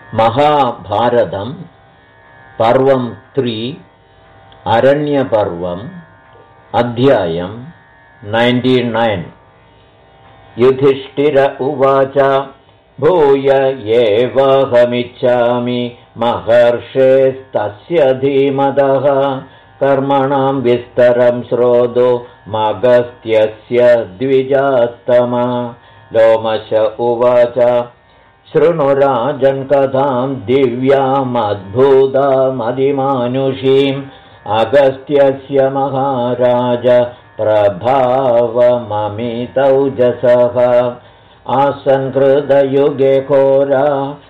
महाभारतं पर्वं 3 अरण्यपर्वम् अध्यायं 99। युधिष्ठिर उवाच भूय एवाहमिच्छामि महर्षेस्तस्य धीमतः कर्मणां विस्तरं श्रोतो मगस्त्यस्य द्विजात्तमा। लोमश उवाच शृणुराजन् कथां दिव्यामद्भुतामदिमानुषीम् अगस्त्यस्य महाराज प्रभावममितौजसः आसन्कृतयुगे घोरा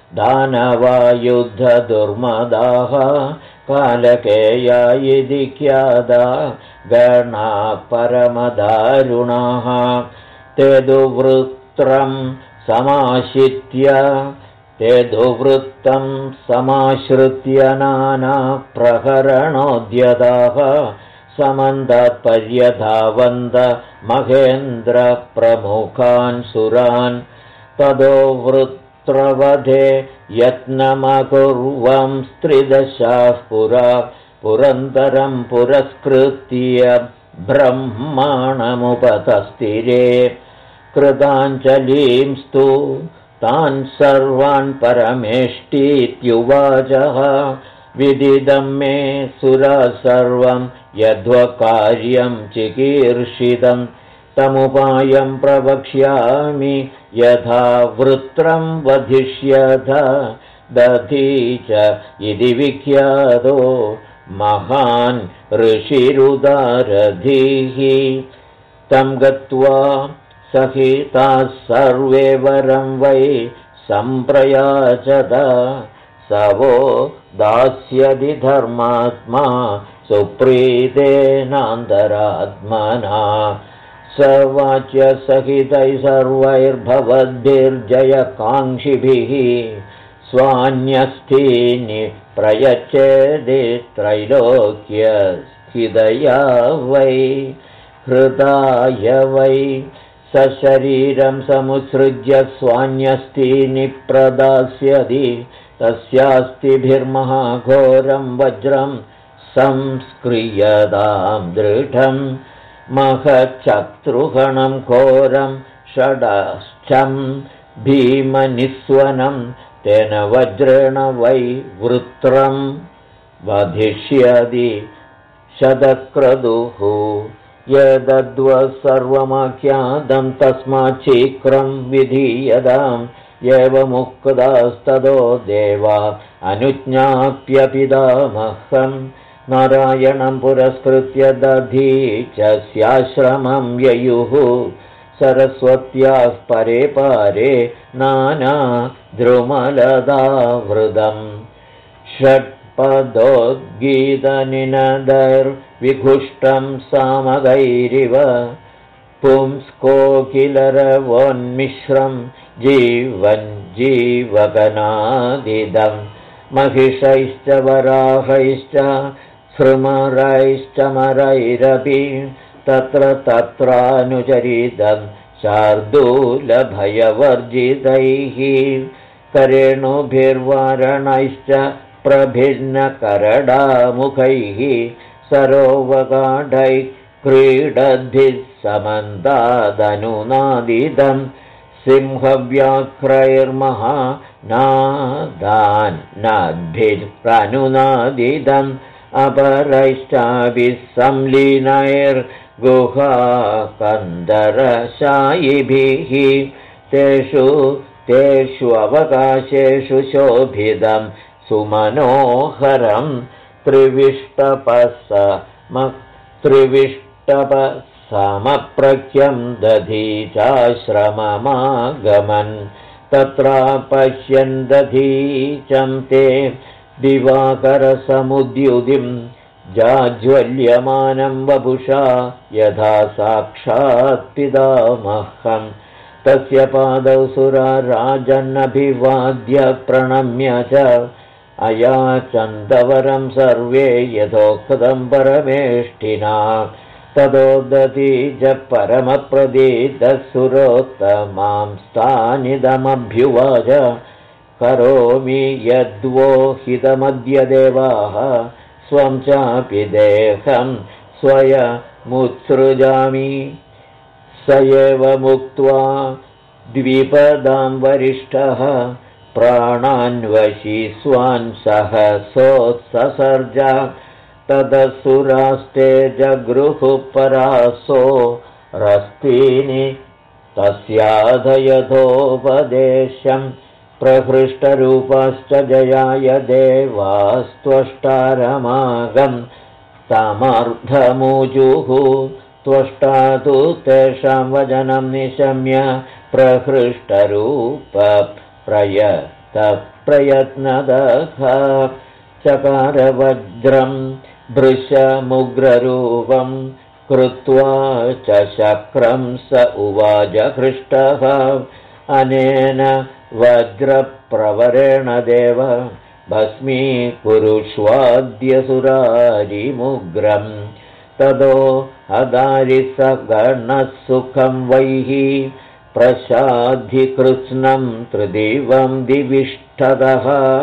दानवायुद्धदुर्मदाः कालकेया इति ख्याता गणा परमदारुणाः ते दुवृत्रं समाश्रित्य नाना प्रहरणोद्यताः समन्तात्पर्यधावन्त महेन्द्रप्रमुखान् सुरान् ततो वृत्रवधे यत्नमकुर्वं स्त्रिदशाः पुरा पुरन्दरं पुरस्कृत्य ब्रह्माणमुपतस्थिरे कृताञ्जलिंस्तु तान् सर्वान् परमेष्टीत्युवाचः विदितं मे सुरा सर्वं यद्वकार्यं चिकीर्षितं तमुपायं प्रवक्ष्यामि यथा वृत्रं वधिष्यथ दधीच इति विख्यातो महान् ऋषिरुदारधीः तं गत्वा सहिताः सर्वे वरं वै सम्प्रयाचत स वो दास्यति धर्मात्मा सुप्रीतेनान्तरात्मना स वाच्य सहितैः सर्वैर्भवद्भिर्जयकाङ्क्षिभिः स्वान्यस्थीनि प्रयच्छेदे त्रैलोक्यस्थितया वै हृदाय वै सशरीरं समुत्सृज्य स्वान्यस्तीनि प्रदास्यति तस्यास्तिभिर्महाघोरं वज्रं संस्क्रियतां दृढं महच्छत्रुगणं घोरं षडाश्चं भीमनिस्वनं तेन वज्रेण वै वृत्रं वधिष्यति शतक्रतुः यदद्व सर्वमाख्यातं तस्मात् शीघ्रं विधीयताम् एवमुक्तास्ततो देवा अनुज्ञाप्यपितामहं नारायणं पुरस्कृत्य दधीचस्याश्रमं ययुः सरस्वत्याः परे पारे नाना द्रुमलतावृतम् षट्पदोद्गीतनिनदैर्विघुष्टं सामगैरिव पुंस्कोकिलरवोन्मिश्रं जीवगनादिदं महिषैश्च वराहैश्च स्मरैश्चमरैरपि तत्र तत्रानुचरितं शार्दूलभयवर्जितैः करेणुभिर्वारणैश्च प्रभिन्नकरडामुखैः सरोवकाढैः क्रीडद्भिः समन्तादनुनादितं सिंहव्याघ्रैर्महानादान्नाद्भिरनुनादितम् अपरैश्चाभिः संलीनैर्गुहाकन्दरशायिभिः तेषु अवकाशेषु शोभितं सुमनोहरं त्रिविष्टपसमप्रख्यं दधीचाश्रममागमन् तत्र पश्यन् दधीचं ते दिवाकरसमुद्युतिं जाज्वल्यमानं वपुषा यथा साक्षात् पितामहं तस्य पादौ सुरा राजन्नभिवाद्य प्रणम्य च अयाचन्दवरं सर्वे यथोक्तं परमेष्ठिना ततो दधीच परमप्रदीतः सुरोत्तमां स्थानिदमभ्युवाच करोमि यद्वो हितमद्य देवाः स्वं चापि देहं स्वयमुत्सृजामि स एव मुक्त्वा द्विपदां वरिष्ठः प्राणान्वशी स्वान् सहसोत्ससर्ज तदसुरास्ते जगृहुः परासो रस्तीनि तस्याधयथोपदेशं प्रहृष्टरूपाश्च जयाय देवास्त्वष्टारमागं समर्थमुजुः त्वष्टा तु तेषां वचनं निशम्य प्रयत्नदः चकारवज्रं भृशमुग्ररूपं कृत्वा च शक्रं स उवाच हृष्टः अनेन वज्रप्रवरेण देव भस्मीकुरुष्वाद्यसुरारिमुग्रं ततो हदारिसगणः सुखं वैः प्रसाधिकृत्स्नं त्रिदिवं दिविष्ठदः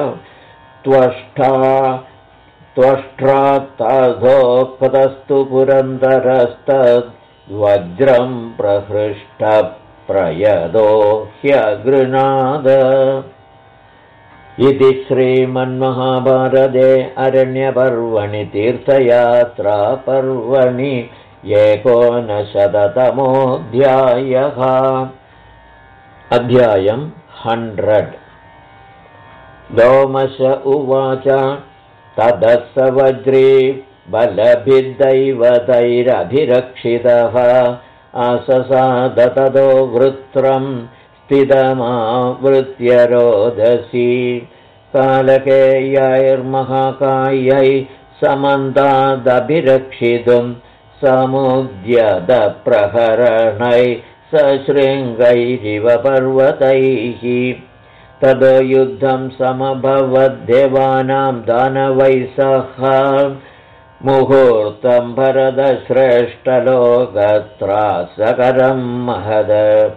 त्वष्ट्रात्तधोक्तस्तु पुरन्दरस्तद्वज्रं प्रहृष्टप्रयदो ह्यगृणाद इति श्रीमन्महाभारते अरण्यपर्वणि तीर्थयात्रापर्वणि 19तमोऽध्यायः। अध्यायं 100। लोमश उवाच ततः स वज्री बलभिर्दैवतैरभिरक्षितः आससाद ततो वृत्रं स्थितमावृत्य रोदसी कालकेयैर्महाकायै समन्तादभिरक्षितुं समुद्यतप्रहरणै सशृङ्गैरिव पर्वतैः ततो युद्धं समभवद्देवानां दानवैः सह मुहूर्तं भरतश्रेष्ठलोकत्रासकरं महद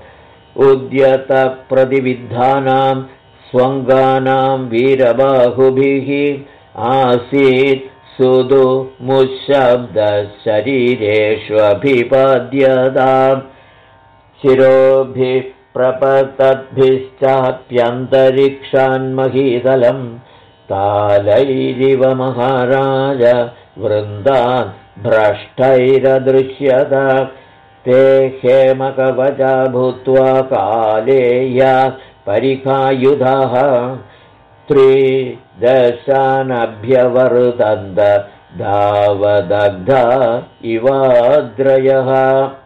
उद्यतप्रतिविद्धानां स्वङ्गानां वीरबाहुभिः आसीत् सुदुमुशब्दशरीरेष्वभिपद्यताम् शिरोभिः प्रपतद्भिश्चाप्यन्तरिक्षान्महीतलं तालैरिव महाराज वृन्दान् भ्रष्टैरदृश्यत ते हेमकवचा भूत्वा कालेया परिखायुधाः त्रिदशानभ्यवर्तन्त धावदग्धा इवाद्रयः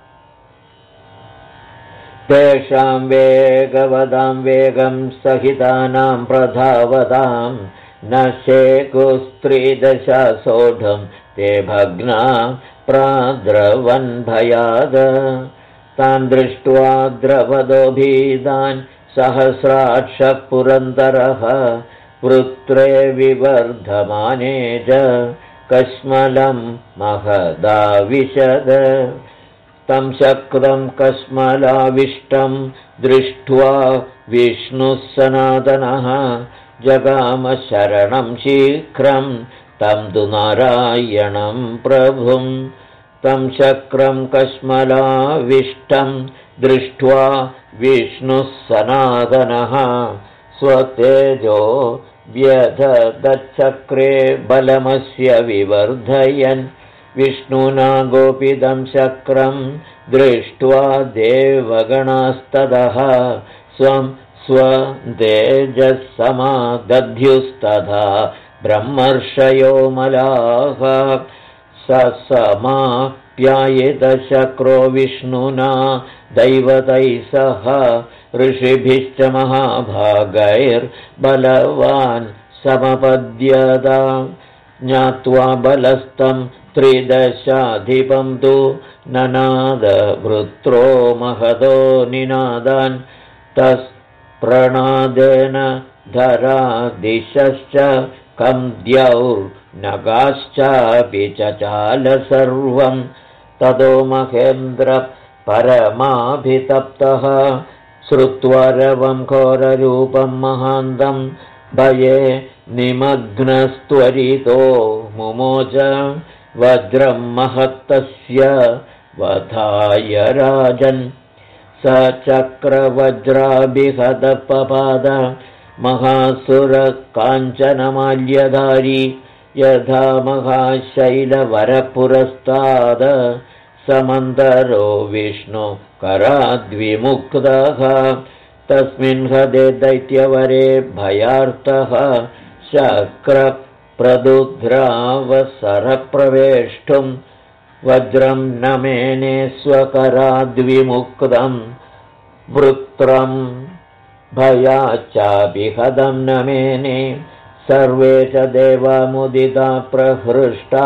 तेषां वेगवदां वेगं सहितानां प्रधावतां न शेकुस्त्रिदशासोढं ते भग्ना प्राद्रवन् भयाद तान् दृष्ट्वा द्रवदो भीतान् सहस्राक्षः पुरन्दरः वृत्रे विवर्धमाने च कश्मलं महदाविशद तं शक्रं कश्मलाविष्टं दृष्ट्वा विष्णुः सनातनः जगाम शरणं शीघ्रं तं तु नारायणं प्रभुं तं शक्रं कश्मलाविष्टं दृष्ट्वा विष्णुः सनातनः स्वतेजो व्यधदच्चक्रे बलमस्य विवर्धयन् विष्णुना गोपितं शक्रं दृष्ट्वा देवगणास्ततः स्वं स्वतेजस्समादध्युस्तथा ब्रह्मर्षयो मलाः समाप्यायितशक्रो विष्णुना दैवतैः सह ऋषिभिश्च महाभागैर्बलवान् समपद्यत ज्ञात्वा बलस्तं त्रिदशाधिपं तु ननाद वृत्रो महदो निनादान् तत्प्रणादेन धरादिशश्च कन्द्यौर्नगाश्चापि चचाल सर्वं ततो महेन्द्र परमाभितप्तः श्रुत्वा रवं घोररूपं महान्तं भये निमग्नस्त्वरितो मुमोच वज्रं महत्तस्य वधाय राजन् स चक्रवज्राभिहतपपाद महासुरकाञ्चनमाल्यधारी यथा महाशैलवरपुरस्ताद समन्दरो विष्णुकराद्विमुक्तः तस्मिन् हदे दैत्यवरे भयार्तः शक्रप्रदुद्रावसरप्रवेष्टुं वज्रं न मेने स्वकराद्विमुक्तं वृत्रं भयाच्चाभिहतं न मेने सर्वे च देवामुदिता प्रहृष्टा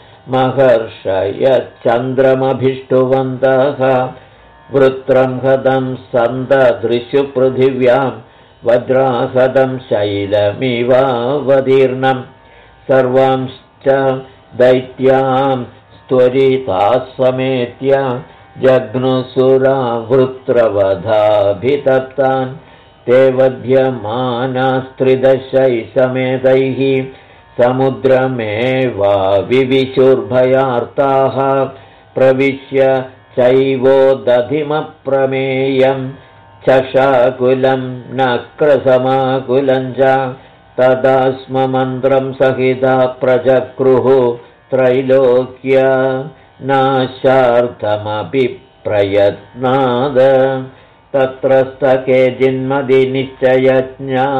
महर्षयच्चन्द्रमभिष्टुवन्तः वृत्रं हतं सन्ददृशु पृथिव्यां वज्राहतं शैलमिवावतीर्णं सर्वांश्च दैत्यां त्वरिताः समेत्य जघ्नुसुरा वृत्रवधाभितप्तान् ते वध्यमानास्त्रिदशैः समेतैः समुद्रमेवाविविशुर्भयार्ताः प्रविश्य चैवोदधिमप्रमेयं चषाकुलं नक्रसमाकुलं च तदा स्म मन्त्रं सहिता प्रचक्रुः त्रैलोक्य नाशार्थमपि प्रयत्नाद तत्रस्तके जिन्मदिनिश्चयज्ञा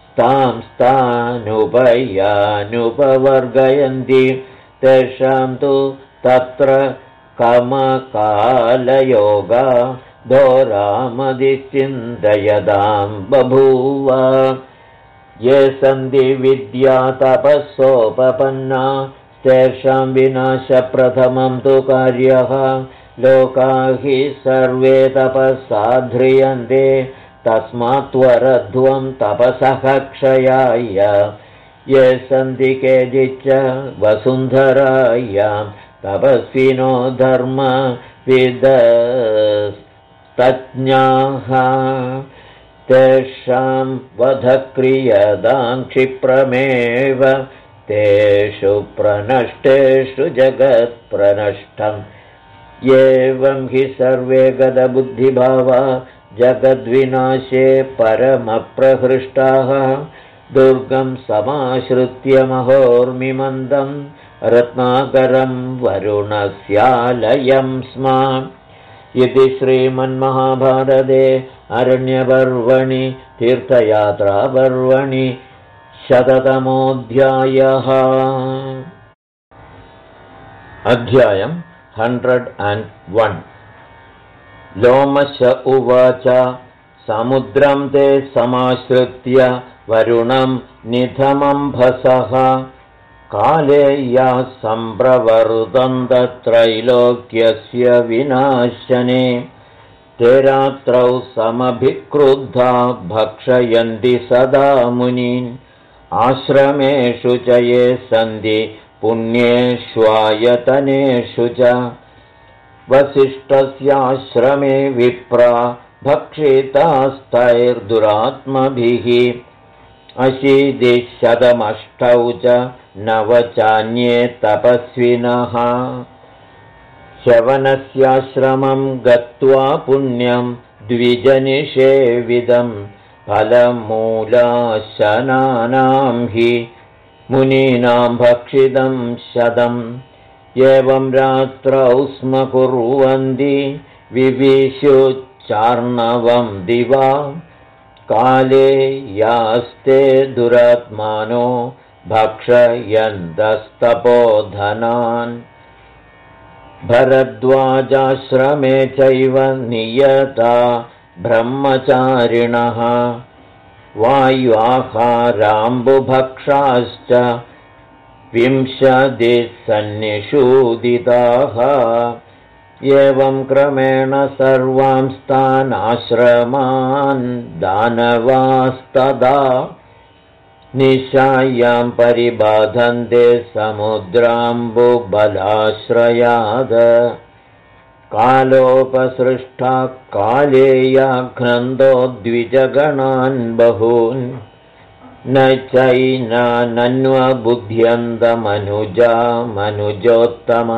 तांस्तानुपयानुपवर्गयन्ति तेषां तु तत्र कमकालयोगा धोरामदिश्चिन्तयतां बभूव ये सन्ति विद्या तपसोपपन्ना तेषां विनाशप्रथमं तु कार्यः लोका हि सर्वे तपसाध्रियन्ते तस्मात्त्वरध्वं तपसः क्षयाय ये सन्ति केचिच्च वसुन्धरायां तपस्विनो धर्मविदस्तज्ञाः तेषां वधक्रियतां क्षिप्रमेव तेषु प्रनष्टेषु जगत्प्रनष्टम् एवं हि सर्वे गतबुद्धिभावा जगद्विनाशे परमप्रहृष्टाः दुर्गं समाश्रित्य महोर्मिमन्दं रत्नाकरं वरुणस्यालयं स्म इति श्रीमन्महाभारते अरण्यपर्वणि तीर्थयात्रापर्वणि 100तमोऽध्यायः। अध्यायं 101। लोमश उवाच समुद्रं ते समाश्रित्य वरुणं निधमम्भसः काले या सम्प्रवर्तन्तत्रैलोक्यस्य विनाशने ते रात्रौ समभिक्रुद्धा भक्षयन्ति सदा मुनीन् आश्रमेषु च ये सन्ति पुण्येष्वायतनेषु च वसिष्ठस्याश्रमे विप्रा भक्षितास्तैर्दुरात्मभिः 80-108 च नवचान्ये तपस्विनः शवनस्याश्रमं गत्वा पुण्यं द्विजनिषेविदं फलमूलाशनानां हि मुनीनां भक्षितं 100 एवं रात्रौ स्म कुर्वन्ति विविशुचार्णवं दिवा काले यास्ते दुरात्मानो भक्षयन्तस्तपोधनान् भरद्वाजाश्रमे चैव नियता ब्रह्मचारिणः वायुआहाराम्बुभक्षाश्च 20 सन्निषूदिताः एवं क्रमेण सर्वांस्तान् आश्रमान् दानवास्तदा निशायां परिबाधन्ते समुद्राम्बुबलाश्रयाद कालोपसृष्टा कालेयाघ्नन्दो द्विजगणान् बहून् न चैनानन्वबुध्यन्तमनुजा मनुजोत्तम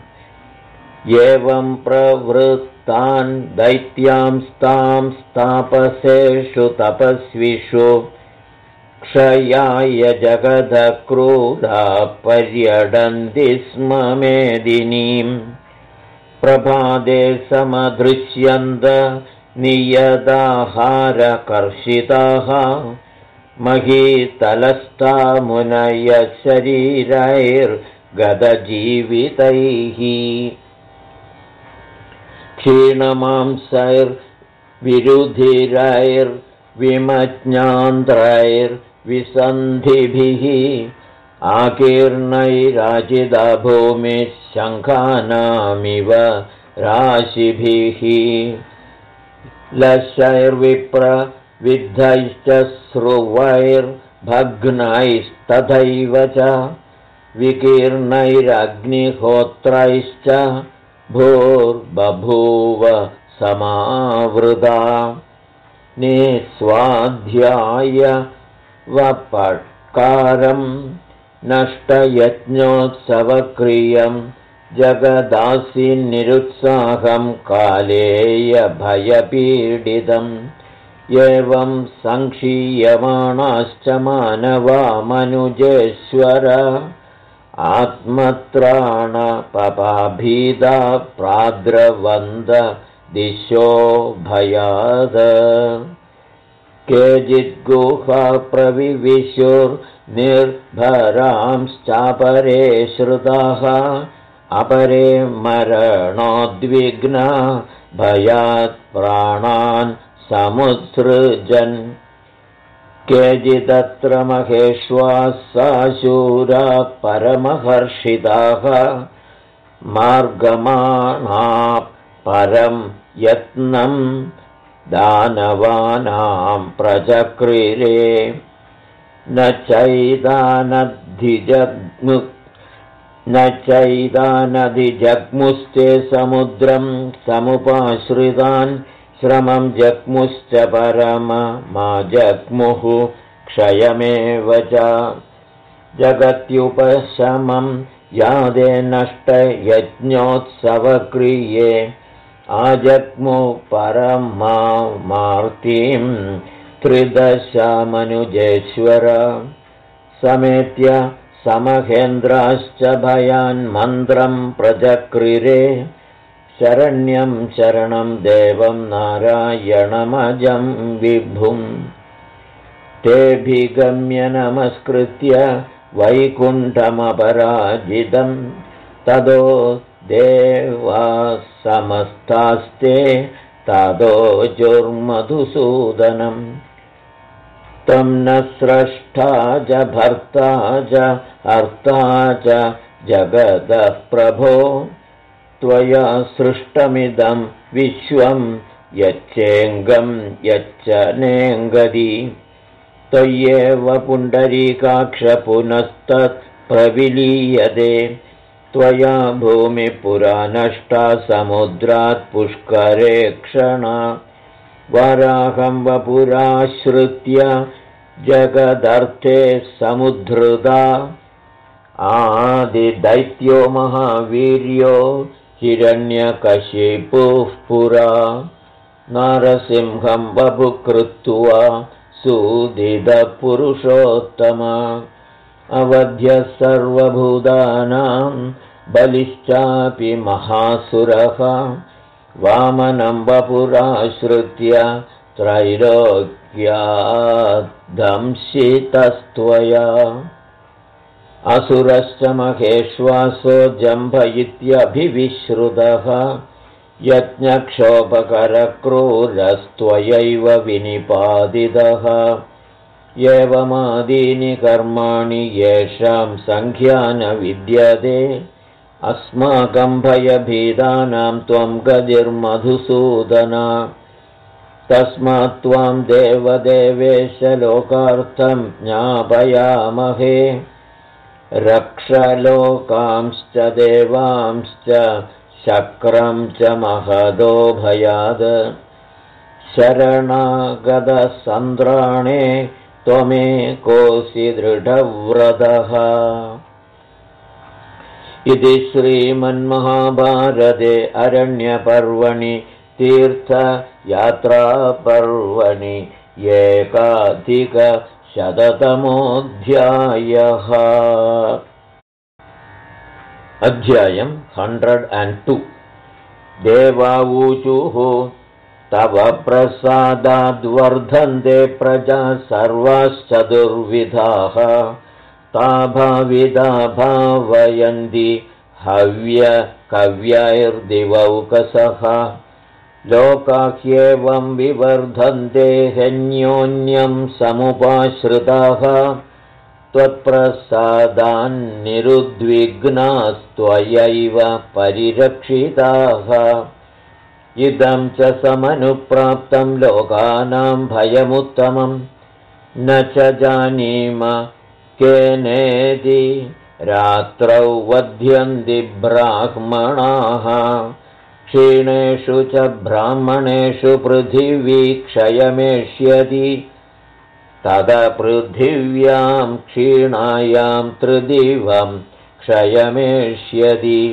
एवं प्रवृत्तान् दैत्यांस्तां तापसेषु तपस्विषु क्षयाय जगदक्रूरा पर्यडन्ति स्म मेदिनीम् प्रभाते समदृश्यन्त नियताहारकर्षिताः महीतलस्था मुनयः शरीरैर्गतजीवितैः क्षीणमांसैर्विरुधिरैर्विमज्ञान्ध्रैर्विसन्धिभिः आकीर्णैराजिता भूमिः शङ्खानामिव राशिभिः लशैर्विप्रविद्धैश्च स्रुवैर्भग्नैस्तथैव च विकीर्णैरग्निहोत्रैश्च भूर्बभूव समावृता निस्वाध्यायवपट्कारम् नष्टयज्ञोत्सवक्रियं जगदासीन्निरुत्साहं कालेयभयपीडितम् एवं संक्षीयमाणाश्च मानवा मनुजेश्वर आत्मत्राणपपाभीदा प्राद्रवन्द दिशो भयाद केचिद्गुहा प्रविविशुर्निर्भरांश्चापरे श्रुताः अपरे मरणोद्विग्ना भयात् प्राणान् समुत्सृजन् केचिदत्र महेश्वासाशूरा परमहर्षिताः मार्गमाणा परं यत्नं दानवानां प्रचक्रिरे न चैदानधिजग्मुस्ते समुद्रं समुपाश्रितान् श्रमं जग्मुश्च परममा जग्मुः क्षयमेव च जगत्युपशमं यादे नष्टयज्ञोत्सवक्रिये आजग्मु परमार्तिं त्रिदशमनुजेश्वर समेत्य समहेन्द्राश्च भयान् मन्त्रं प्रचक्रिरे शरण्यं शरणं देवं नारायणमजं विभुं तेऽभिगम्य नमस्कृत्य वैकुण्ठमपराजितं ततो देवाः समस्तास्ते तदोजुर्मधुसूदनम् तं न स्रष्टा च भर्ता च हर्ता च जगतः प्रभो त्वया सृष्टमिदं विश्वं यच्चेङ्गं यच्च नेङ्गति त्वय्येव पुण्डरीकाक्ष पुनस्तत् प्रविलीयते त्वया भूमिपुरा नष्टा समुद्रात् पुष्करे क्षणा वराहं वपुराश्रित्य जगदर्थे समुद्धृता आदिदैत्यो महावीर्यो हिरण्यकशिपुः पुरा नारसिंहं वपुकृत्वा सुदिदपुरुषोत्तम अवध्यः सर्वभूतानां बलिश्चापि महासुरः वामनं वपुराश्रित्य त्रैलोक्यादंशितस्त्वया असुरश्च महेश्वासो जम्भ इत्यभिविश्रुतः यज्ञक्षोभकरक्रूरस्त्वयैव विनिपादितः एवमादीनि कर्माणि येषां संख्या न विद्यते अस्माकं भयभीतानां त्वं गतिर्मधुसूदना तस्मात् त्वां देवदेवेश लोकार्थं ज्ञापयामहे रक्ष लोकांश्च देवांश्च शक्रं च महदो भयाद शरणागतसन्द्राणे त्वमेकोऽसि दृढव्रतः। इति श्रीमन्महाभारते अरण्यपर्वणि तीर्थयात्रापर्वणि 1,000तमोऽध्यायः। अध्यायं 102। देवावूचुः तव प्रसादाद्वर्धन्ते प्रजा सर्वाश्चतुर्विधाः ता भाविदा भावयन्ति हव्यकव्यैर्दिवौकसः लोकाह्येवं विवर्धन्ते ह्यन्योन्यं समुपाश्रिताः त्वत्प्रसादान्निरुद्विग्नास्त्वयैव परिरक्षिताः। इदं च समनुप्राप्तं लोकानां भयमुत्तमं न च जानीम केनेति रात्रौ वध्यन्ति ब्राह्मणाः क्षीणेषु च ब्राह्मणेषु पृथिवी क्षयमेष्यति तदपृथिव्यां क्षीणायां त्रिदिवं क्षयमेष्यति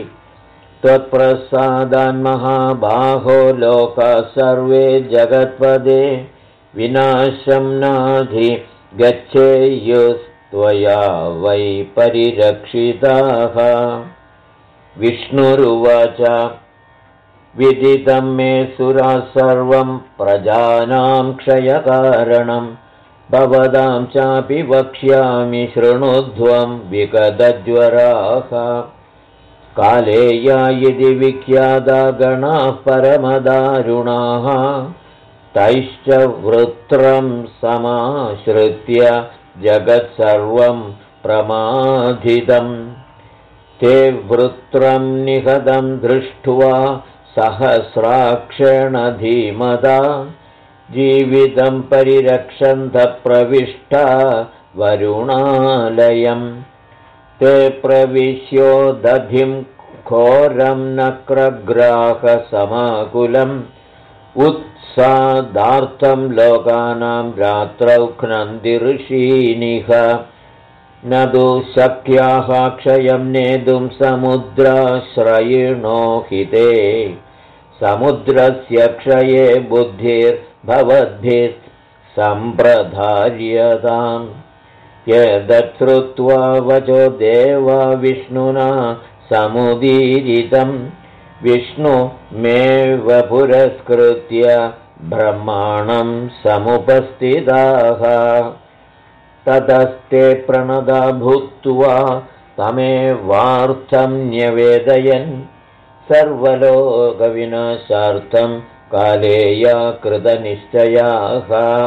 त्वत्प्रसादान्महाबाहो लोकाः सर्वे जगत्पदे विनाशं नाधि गच्छेयुस्त्वया वै परिरक्षिताः। विष्णुरुवाच विदितं मे सुराः सर्वं प्रजानां क्षयकारणं भवतां चापि वक्ष्यामि शृणुध्वं विगतज्वराः कालेया इति विख्याता गणाः परमदारुणाः तैश्च वृत्रं समाश्रित्य जगत्सर्वं प्रमादितं ते वृत्रं निहतं दृष्ट्वा सहस्राक्षेण धीमता जीवितं परिरक्षन्तः प्रविष्टा वरुणालयम् ते प्रविश्यो दधिं घोरं नक्रग्राहसमाकुलम् उत्सादार्थं लोकानां रात्रौ घ्नन्ति ऋषीनिह न तु शक्याः क्षयं नेतुं समुद्राश्रयिणो हिते समुद्रस्य क्षये बुद्धिर्भवद्भिः सम्प्रधार्यताम् यदच्छ्रुत्वा वचो देवा विष्णुना समुदीरितं विष्णुमेव पुरस्कृत्य ब्रह्माणं समुपस्थिताः ततस्ते प्रणदा भूत्वा तमेवार्थं न्यवेदयन् सर्वलोकविनाशार्थं कालेया कृतनिश्चयाः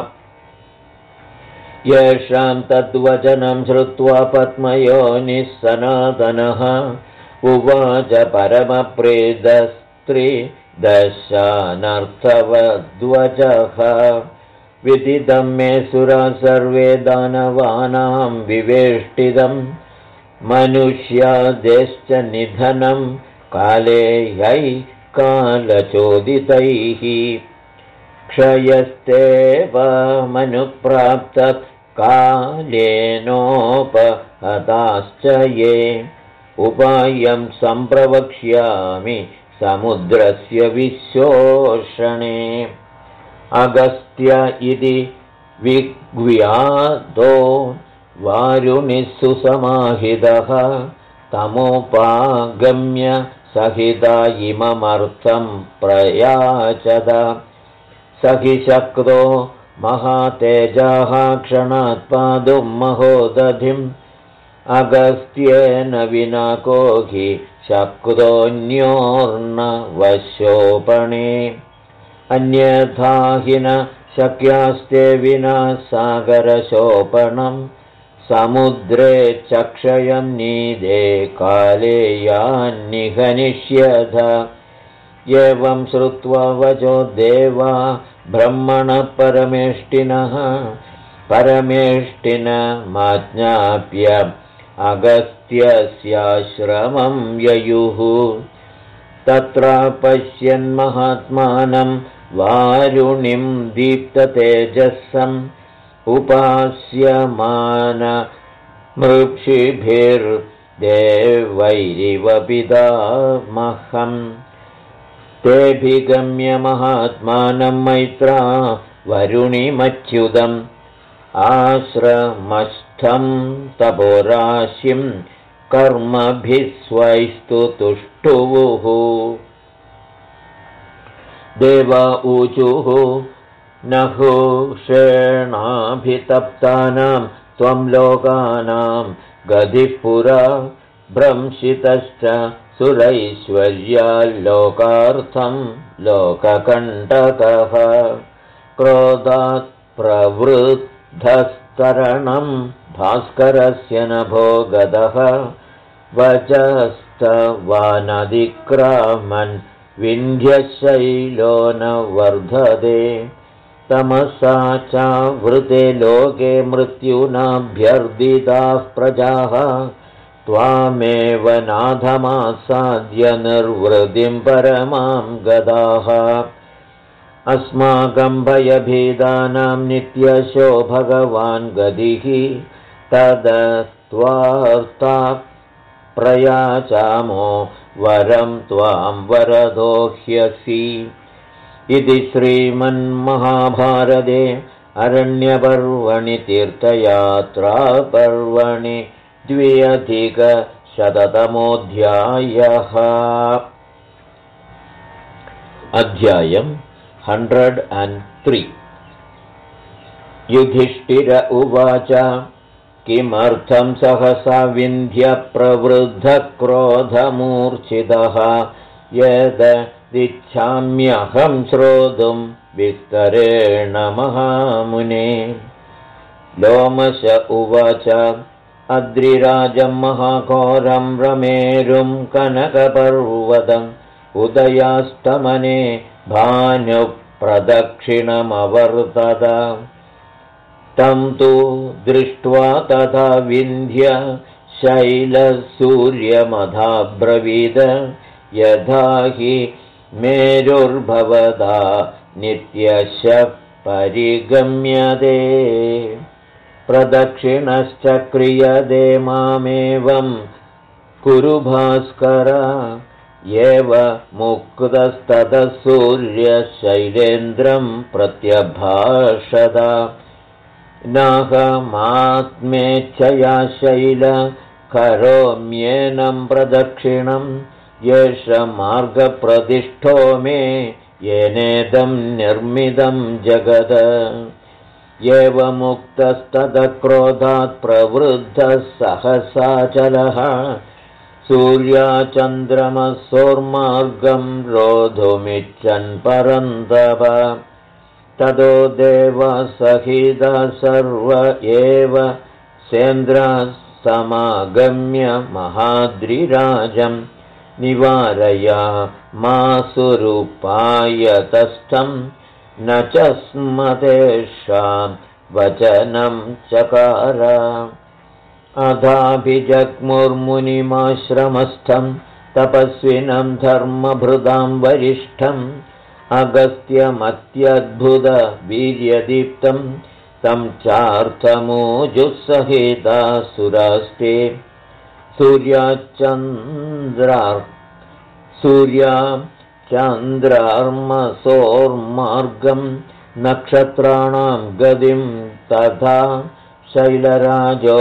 येषां तद्वचनं श्रुत्वा पद्मयोनिः सनातनः उवाच परमप्रीतस्त्रिदशानर्थवद्वचः विदितं मे सुराः सर्वे दानवानां विवेष्टितं मनुष्यादेश्च निधनं कालेयै कालचोदितैः क्षयस्तेवमनुप्राप्तः कालेनोपहताश्च ये उपायं सम्प्रवक्ष्यामि समुद्रस्य विशोषणे अगस्त्य इति विज्ञातो वारुणिः सुसमाहितः तमोपागम्य सहिता इममर्थं प्रयाचत स हि शक्तो महातेजाः क्षणात् पातुं महोदधिम् अगस्त्येन विना को हि शक्तोऽन्योर्नवशोपणे अन्यथा हि न शक्यास्ते विना सागरशोपणम् समुद्रे चक्षयं नीदे काले यान्निहनिष्यथ एवं श्रुत्वा वचो देवा ब्रह्मणः परमेष्टिनमाज्ञाप्य अगस्त्यस्याश्रमं ययुः तत्र पश्यन्महात्मानं वारुणिं दीप्ततेजस्सम् उपास्यमानमृक्षिभिर्देवैरिव पितामहम् तेऽभिगम्य महात्मानं मैत्रा वरुणिमच्युतम् आश्रमस्थं तपोराशिं कर्मभिः स्वैस्तु तुष्टुवुः देवा ऊचुः नहुषेणाभितप्तानां त्वं लोकानां गतिः पुरा भ्रंशितश्च सुरैश्वर्याल्लोकार्थं लोककण्टकः क्रोधात् प्रवृद्धस्तरणं भास्करस्य नभो गतः वचस्तवानधिक्रामन् विन्ध्यशैलो न वर्धते तमसा चावृते लोके मृत्युनाभ्यर्दिताः प्रजाः त्वामेव नाथमासाद्य निर्वृतिं परमां गदाः अस्माकं भयभेदानां नित्यशो भगवान् गतिः तदत्वार्ता प्रयाचामो वरं त्वां वरदो ह्यसि इति श्रीमन्महाभारते अरण्यपर्वणि तीर्थयात्रापर्वणि 2अधिकशततमोऽध्यायः अध्यायम् 103 युधिष्ठिर उवाच किमर्थं सहसा विन्ध्यप्रवृद्धक्रोधमूर्च्छितः यदिच्छाम्यहं श्रोतुं विस्तरेण महामुने लोमश उवाच अद्रिराजं महाघोरं रमेरुं कनकपर्वतम् उदयास्तमने भानुप्रदक्षिणमवर्तत तं तु दृष्ट्वा तथा विन्ध्य शैलसूर्यमधाब्रवीद यथा हि मेरुर्भवदा नित्यशः परिगम्यते प्रदक्षिणश्च क्रियते मामेवं कुरु भास्कर एव मुक्तस्ततः सूर्यशैलेन्द्रं प्रत्यभाषत नाहमात्मेच्छया शैल करोम्येनं प्रदक्षिणं येष मार्गप्रतिष्ठो मे येनेदं निर्मितं जगद एवमुक्तस्ततः क्रोधात् प्रवृद्धः सहसाचलः सूर्याचन्द्रमसोर्मार्गं रोधुमिच्छन् परन्तप ततो देवसहितः सर्व एव सेन्द्राः समागम्य महाद्रिराजं निवारयामासुरूपायतस्थं न च स्मतेषां वचनं चकार अधाभिजग्मुर्मुनिमाश्रमस्थं तपस्विनं धर्मभृतां वरिष्ठम् अगस्त्यमत्यद्भुतवीर्यदीप्तं तं चार्थमूजुःसहितासुरास्ते सूर्याचन्द्रार्मसोर्मार्गं नक्षत्राणां गतिं तथा शैलराजो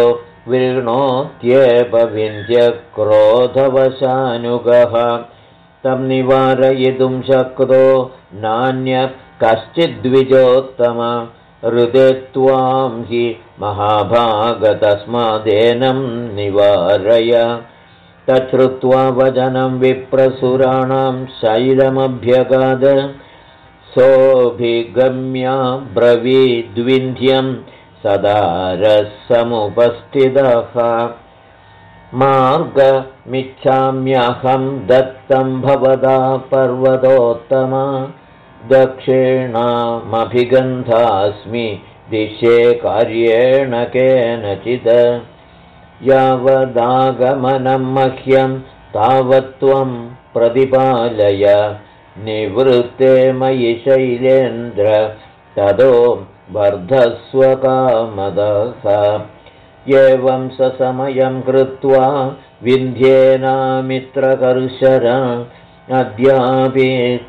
विण्णोत्येपविन्द्यक्रोधवशानुगः तं निवारयितुं शक्तो नान्यः कश्चिद्विजोत्तम हृदे त्वां हि महाभागतस्मादेनं निवारय तच्छ्रुत्वा वचनं विप्रसुराणां शैलमभ्यगाद सोऽभिगम्या ब्रवीद्विन्ध्यं सदारसमुपस्थितः मार्गमिच्छाम्यहं दत्तं भवदा पर्वतोत्तम दक्षिणामभिगन्धास्मि दिशे कार्येण केनचित् यावदागमनं मह्यं तावत्त्वं प्रतिपालय निवृत्ते मयि शैलेन्द्र ततो वर्धस्वकामदः एवं स समयं कृत्वा विन्ध्येनामित्रकर्षर अद्यापि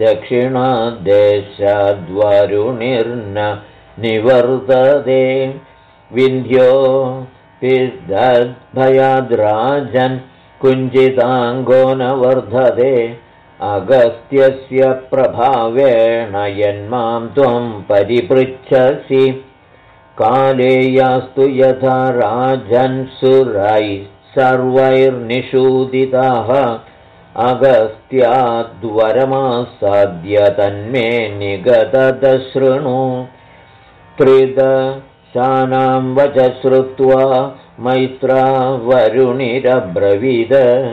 दक्षिणाद्देशाद्वरुणिर्न निवर्तते विन्ध्यो पिदद्भयाद्राजन् कुञ्चिताङ्गो न वर्धते अगस्त्यस्य प्रभावेण यन्मां त्वं परिपृच्छसि काले यास्तु यथा राजन् सुरैः सर्वैर्निषूदिताः अगस्त्याद्वरमासाद्य तन्मे निगतदशृणु त्रिदशानां वच श्रुत्वा मैत्रावरुणिरब्रवीद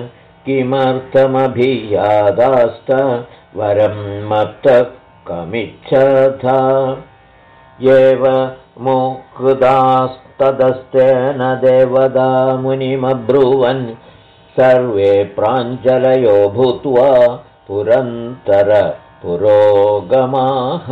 किमर्थमभियादास्त वरं मत्तः कमिच्छथा एव मुक्तास्तदस्तेन देवता मुनिमब्रुवन् सर्वे प्राञ्जलयो भूत्वा पुरोगमाः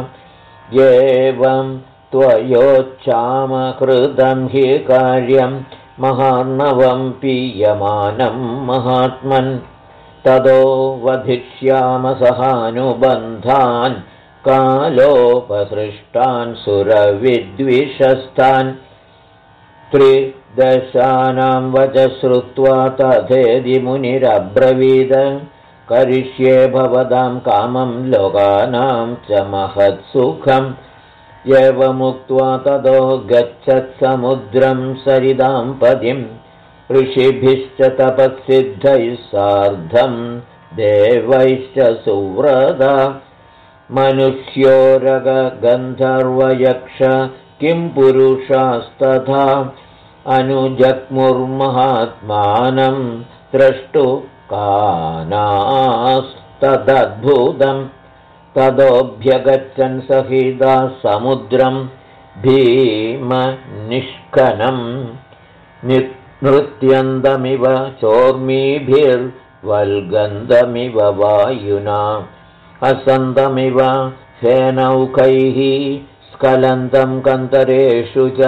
एवं त्वयोच्चामकृतं हि कार्यं महार्णवं पीयमानं महात्मन् ततो वधिष्याम सहानुबन्धान् कालोपसृष्टान् सुरविद्विषस्तान् त्रिदशानां वच श्रुत्वा तथेदि मुनिरब्रवीद करिष्ये भवतां कामं लोकानां च महत्सुखम् एवमुक्त्वा ततो गच्छत्समुद्रं सरिदां पदिं ऋषिभिश्च तपःसिद्धैः सार्धं देवैश्च सुव्रता मनुष्योरगन्धर्वयक्ष किं पुरुषास्तथा अनुजग्मुर्महात्मानं द्रष्टुकानास्तदद्भुतम् ततोऽभ्यगच्छन् सहिता समुद्रं भीमनिष्कनं नृत्यन्तमिव चोर्मीभिर्वल्गन्धमिव वायुना हसन्तमिव फेनौकैः स्खलन्तं कन्तरेषु च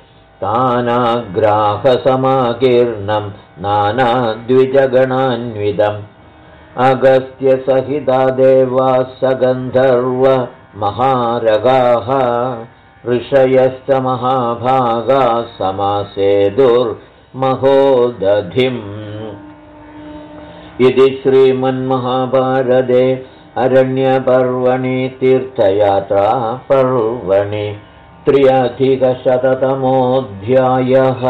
तानाग्राहसमाकीर्णं नानाद्विजगणान्वितम् अगस्त्यसहिता देवाः सगन्धर्व महारगाः ऋषयश्च महाभागाः समासेदुर्महोदधिम् इति श्रीमन्महाभारते अरण्यपर्वणि तीर्थयात्रापर्वणि 3अधिकशततमोऽध्यायः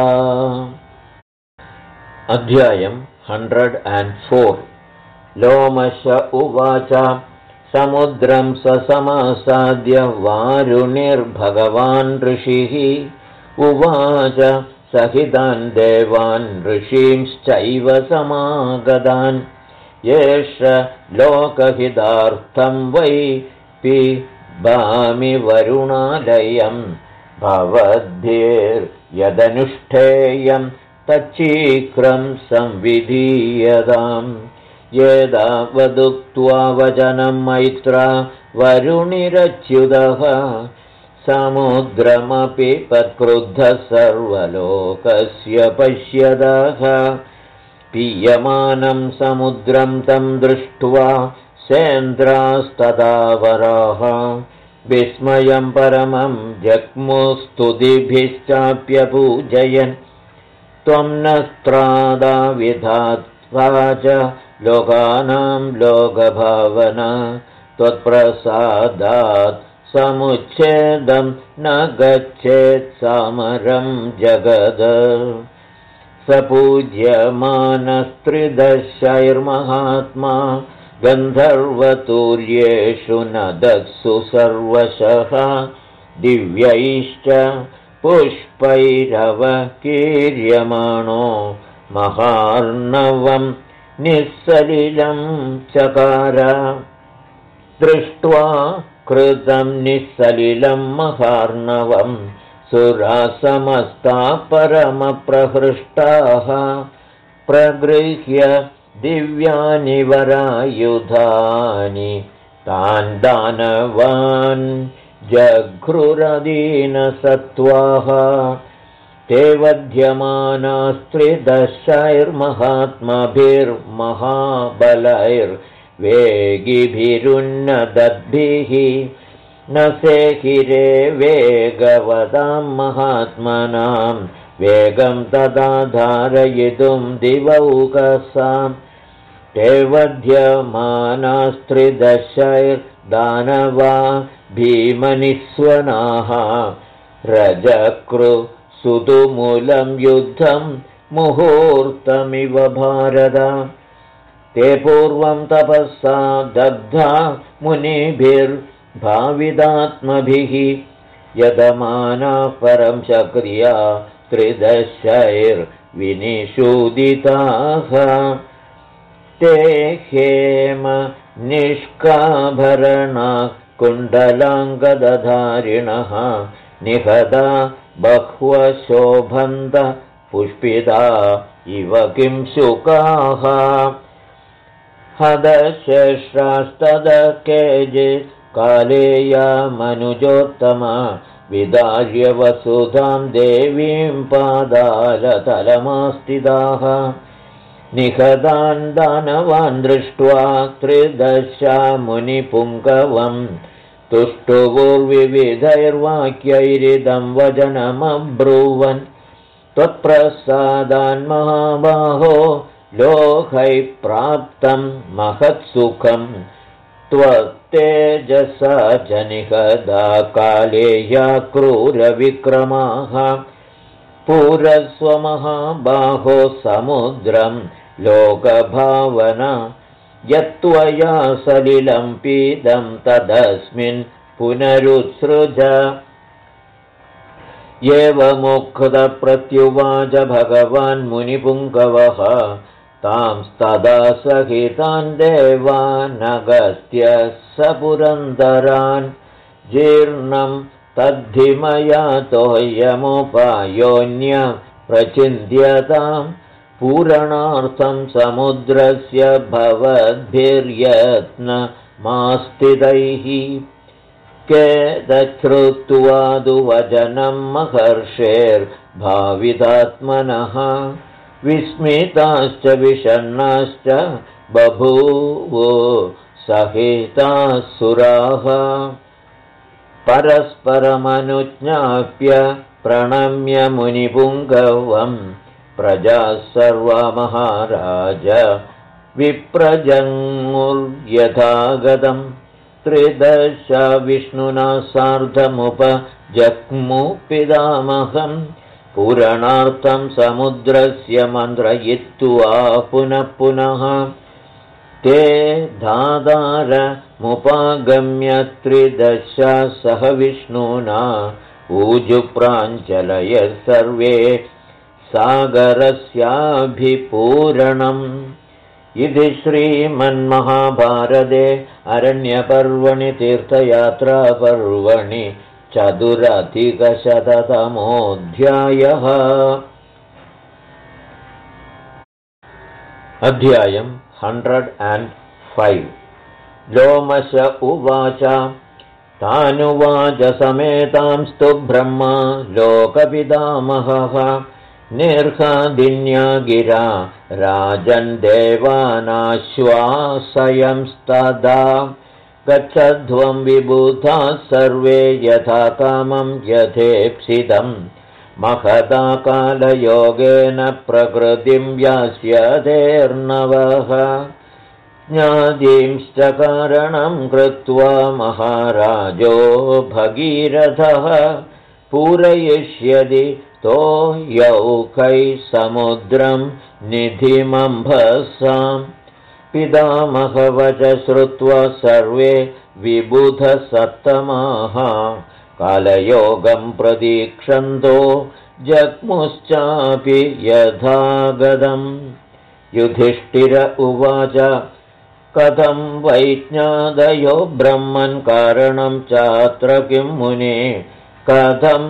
अध्यायं 104 लोमश उवाच समुद्रं ससमासाद्य वारुणिर्भगवान् ऋषिः उवाच सहितान् देवान् ऋषींश्चैव समागतान् एष लोकहितार्थं वै पिबामि वरुणालयं भवद्भिर्यदनुष्ठेयं तच्छीघ्रं संविधीयताम् यदावदुक्त्वा वचनं मैत्रा वरुणिरच्युतः समुद्रमपि पत्क्रुद्धः सर्वलोकस्य पश्यतः पीयमानं समुद्रं तं दृष्ट्वा सेन्द्रास्तदावराः विस्मयं परमं जग्मुस्तुतिभिश्चाप्यपूजयन् त्वं न स्त्रादा विधात्वा च लोकानां लोकभावना त्वत्प्रसादात् समुच्छेदं न गच्छेत् समरं जगद स पूज्यमानस्त्रिदशैर्महात्मा गन्धर्वतुल्येषु नदत्सु सर्वशः दिव्यैश्च पुष्पैरवकीर्यमाणो महार्णवं निःसलिलं चकार दृष्ट्वा कृतं निःसलिलं महार्णवं सुरासमस्ता परमप्रहृष्टाः प्रगृह्य दिव्यानि वरायुधानि तान् दानवान् जघ्रुरदीनसत्त्वाः ते वध्यमानास्त्रिदशैर्महाबलैर्वेगिभिरुन्नदद्भिः न सेहिरे वेगवतां महात्मनां वेगं तदा धारयितुं दिवौकसां ते वध्यमानास्त्रिदशैर्दानवा भीमनिस्वनाः रजकृ सुतुमूलं युद्धं मुहूर्तमिव भारत ते पूर्वं तपःसा दग्धा मुनिभिर्भावितात्मभिः यतमानाः परं चक्रिया त्रिदशैर्विनिषूदिताः ते हेम निष्काभरणा कुण्डलाङ्गदधारिणः निहता बह्वशोभन्त पुष्पिता इव किं शुकाः हदशेषास्तद केचित् कालेया मनुजोत्तमा विदार्य वसुधां देवीं पादालतलमास्थिताः निहतान् दानवान् दृष्ट्वा त्रिदशा मुनिपुङ्गवम् तुष्टुवुर्विविधैर्वाक्यैरिदं वचनमब्रुवन् त्वत्प्रसादान्महाबाहो लोकैः प्राप्तं महत्सुखं त्वत्तेजसा च निहता कालेया क्रूरविक्रमाः पूरस्वमहाबाहो समुद्रं लोकभावना यत्त्वया सलिलं पीदं तदस्मिन् पुनरुत्सृज एवमुक्तप्रत्युवाच भगवान् मुनिपुङ्गवः तांस्तदा सहितान् देवानगस्त्यः स पुरन्दरान् जीर्णं तद्धिमया तोयमुपायोन्य प्रचिन्त्यताम् पूरणार्थं समुद्रस्य भवद्भिर्यत्नमास्थितैः केदश्रुत्वादुवचनं महर्षेर्भावितात्मनः विस्मिताश्च विषण्णाश्च बभूवो सहिताः सुराः परस्परमनुज्ञाप्य प्रणम्य मुनिपुङ्गवम् प्रजाः सर्वा महाराज विप्रजङ्मुर्यथागतं त्रिदशा विष्णुना सार्धमुपजग्मु पितामहं पूरणार्थं समुद्रस्य मन्त्रयित्वा पुनः पुनः ते धादारमुपागम्य त्रिदशा सह विष्णुना ऊजुप्राञ्चलयः सर्वे सागरस्याभिपूरणम् इति श्रीमन्महाभारते अरण्यपर्वणि तीर्थयात्रापर्वणि चतुरधिकशततमोऽध्यायः। अध्यायम् 105। लोमश उवाच तानुवाच समेतांस्तु ब्रह्मा लोकपितामहः निर्हादिन्या गिरा राजन् देवानाश्वासयंस्तदा गच्छध्वं विबुधाः सर्वे यथा कामं यथेप्सितं महता कालयोगेन प्रकृतिं व्यास्यतेर्नवः ज्ञादींश्च कारणं कृत्वा महाराजो भगीरथः पूरयिष्यति तो यौकैः समुद्रं निधिमम्भसाम् पितामहवच श्रुत्वा सर्वे विबुधसत्तमाः कालयोगं प्रतीक्षन्तो जग्मुश्चापि यथागतम्। युधिष्ठिर उवाच कथं वैज्ञादयो ब्रह्मन् कारणं चात्र किं मुने कथं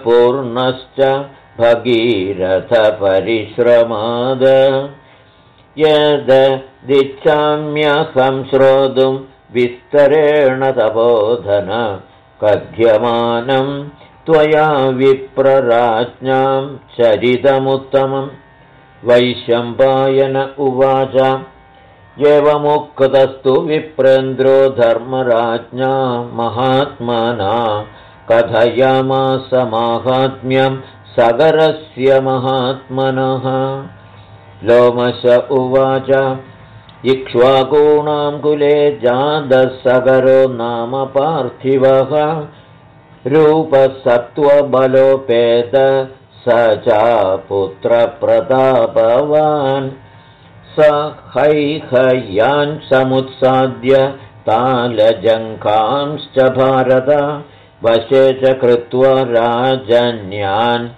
समुद्रपूर्णश्च भगीरथपरिश्रमाद यददिच्छाम्यहं श्रोतुं विस्तरेण तपोधन कथ्यमानं त्वया विप्रराज्ञां चरितमुत्तमम्। वैशम्पायन उवाच एवमुक्तस्तु विप्रेन्द्रो धर्मराज्ञा महात्मना कथयामास माहात्म्यं सगरस्य महात्मनः। लोमश उवाच इक्ष्वाकूणां कुले जातः सगरो नाम पार्थिवः रूपसत्त्वबलोपेत स च पुत्रप्रतापवान् स हैहयान् समुत्साद्य तालजङ्घांश्च भारत वशे च कृत्वा राजन्यान्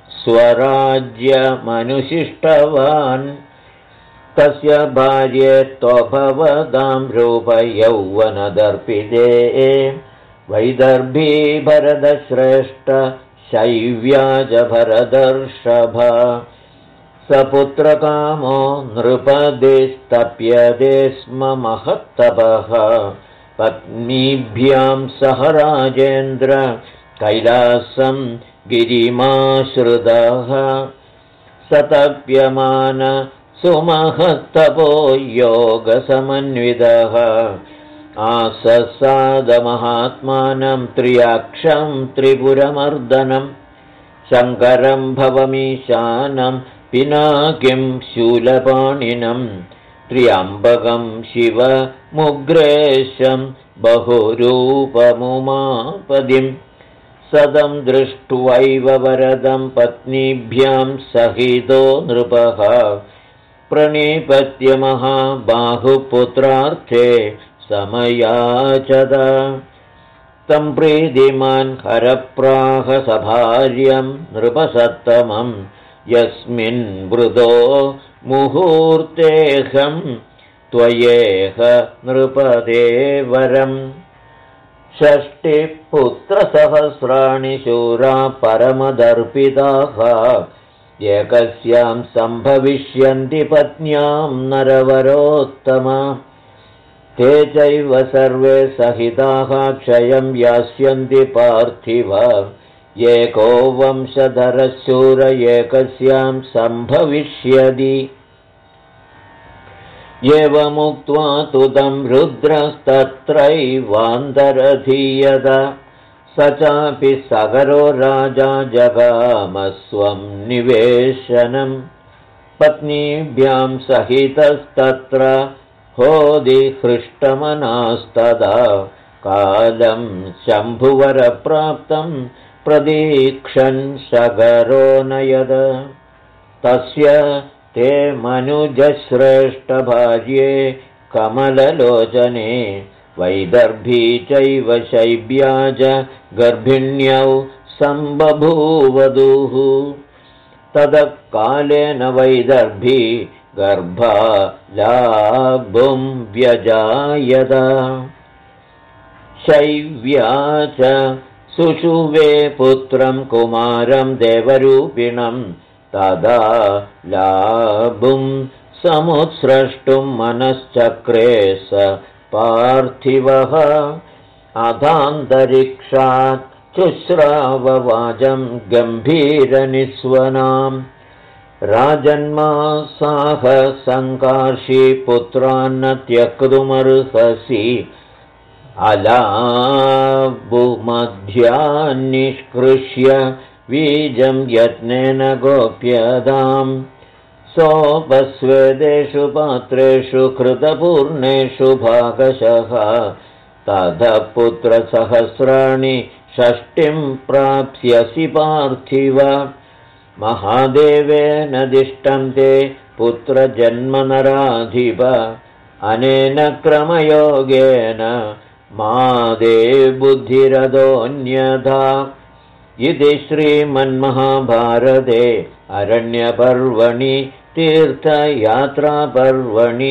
स्वराज्यमनुशिष्टवान्। तस्य भार्ये त्वभवतां रूपयौवनदर्पिते वैदर्भी भरतश्रेष्ठ शैव्या च भरतर्षभ। सपुत्रकामो नृपतिस्तप्यते स्म महत्तपः पत्नीभ्यां सह राजेन्द्र कैलासं गिरिमाश्रितः। सतप्यमान सुमहत्तपो योगसमन्वितः आससादमहात्मानं त्र्यक्षं त्रिपुरमर्दनं शङ्करं भवमीशानं पिनाकिं शूलपाणिनं त्र्यम्बकं शिवमुग्रेशं बहुरूपमुमापदिं सदं दृष्ट्वैव वरदं पत्नीभ्यां सहितो नृपः प्रणिपत्य महाबाहुपुत्रार्थे समयाचत। तं प्रीतिमान् हरप्राह सभार्यं नृपसत्तमं यस्मिन् वृदो मुहूर्तेऽहं त्वयेह नृपदे वरम्। षष्टिपुत्रसहस्राणि शूरा परमदर्पिताः एकस्यां सम्भविष्यन्ति पत्न्यां नरवरोत्तमा। ते चैव सर्वे सहिताः क्षयं यास्यन्ति पार्थिव एको वंशधरशूर एकस्यां सम्भविष्यति। एवमुक्त्वा तु तं रुद्रस्तत्रैवान्तरधीयत स चापि सगरो राजा जगामस्वं निवेशनं पत्नीभ्यां सहितस्तत्र होदिहृष्टमनास्तदा कालं शम्भुवरप्राप्तं प्रदीक्षन् सगरो नयद। तस्य ते मनुजश्रेष्ठभार्ये कमललोचने वैदर्भी चैव शैब्या च गर्भिण्यौ सम्बभूवधूः। ततः कालेन वैदर्भी गर्भालाभुं व्यजायत। शैव्या च सुषुवे पुत्रं कुमारं देवरूपिणं तदा लाभुं समुत्स्रष्टुं मनश्चक्रे स पार्थिवः। अथान्तरिक्षात् शुश्राववाचं गम्भीरनिस्वनां राजन्मासाह सङ्कार्षि पुत्रान्न त्यक्तुमर्हसि अलाभुमध्यान्निष्कृष्य बीजं यत्नेन गोप्यताम्। सोपस्वेदेषु पात्रेषु कृतपूर्णेषु भागशः ततः पुत्रसहस्राणि षष्टिं प्राप्स्यसि पार्थिव। महादेवेन दिष्टं ते पुत्रजन्मनराधिप अनेन क्रमयोगेन मादे बुद्धिरदोऽन्यथा। इति श्रीमन्महाभारते अरण्यपर्वणि तीर्थयात्रापर्वणि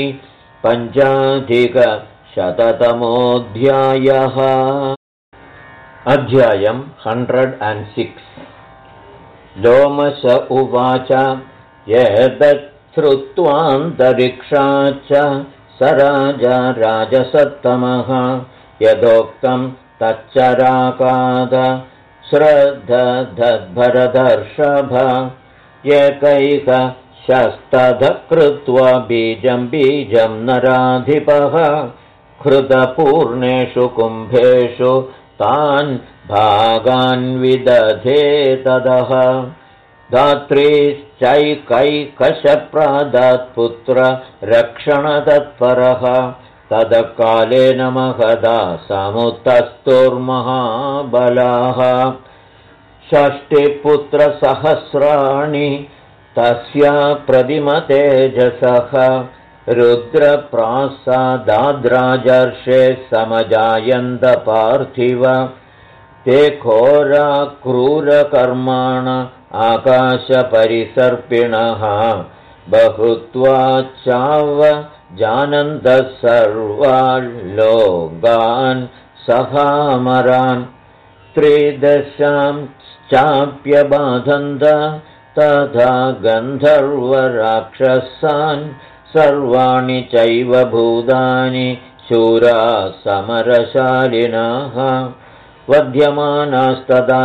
5अधिकशततमोऽध्यायः। अध्यायं 106। लोमश उवाच एतत् श्रुत्वान्तरिक्षाच्च स राजा राजसत्तमः यथोक्तं तच्चराकाद श्रद्धद्भरदर्षभ एकैकशस्ततः कृत्वा बीजं नराधिपः हृतपूर्णेषु कुम्भेषु तान् भागान् विदधे तदः धात्रीश्चैकैकशप्रादात्पुत्र रक्षणतत्परः तदकालेन महदा समुतस्तुर्महाबलाः षष्टिपुत्रसहस्राणि तस्य प्रतिमतेजसः रुद्रप्रासादाद्राजर्षे समजायन्त पार्थिव ते घोरा क्रूरकर्माण आकाशपरिसर्पिणः बहुत्वाच्चाव जानन्तः सर्वाल्लोकान् सहामरान् त्रिदशां चाप्यबाधन्त तथा गन्धर्वराक्षसान् सर्वाणि चैव भूतानि शूरा समरशालिनः वध्यमानास्तदा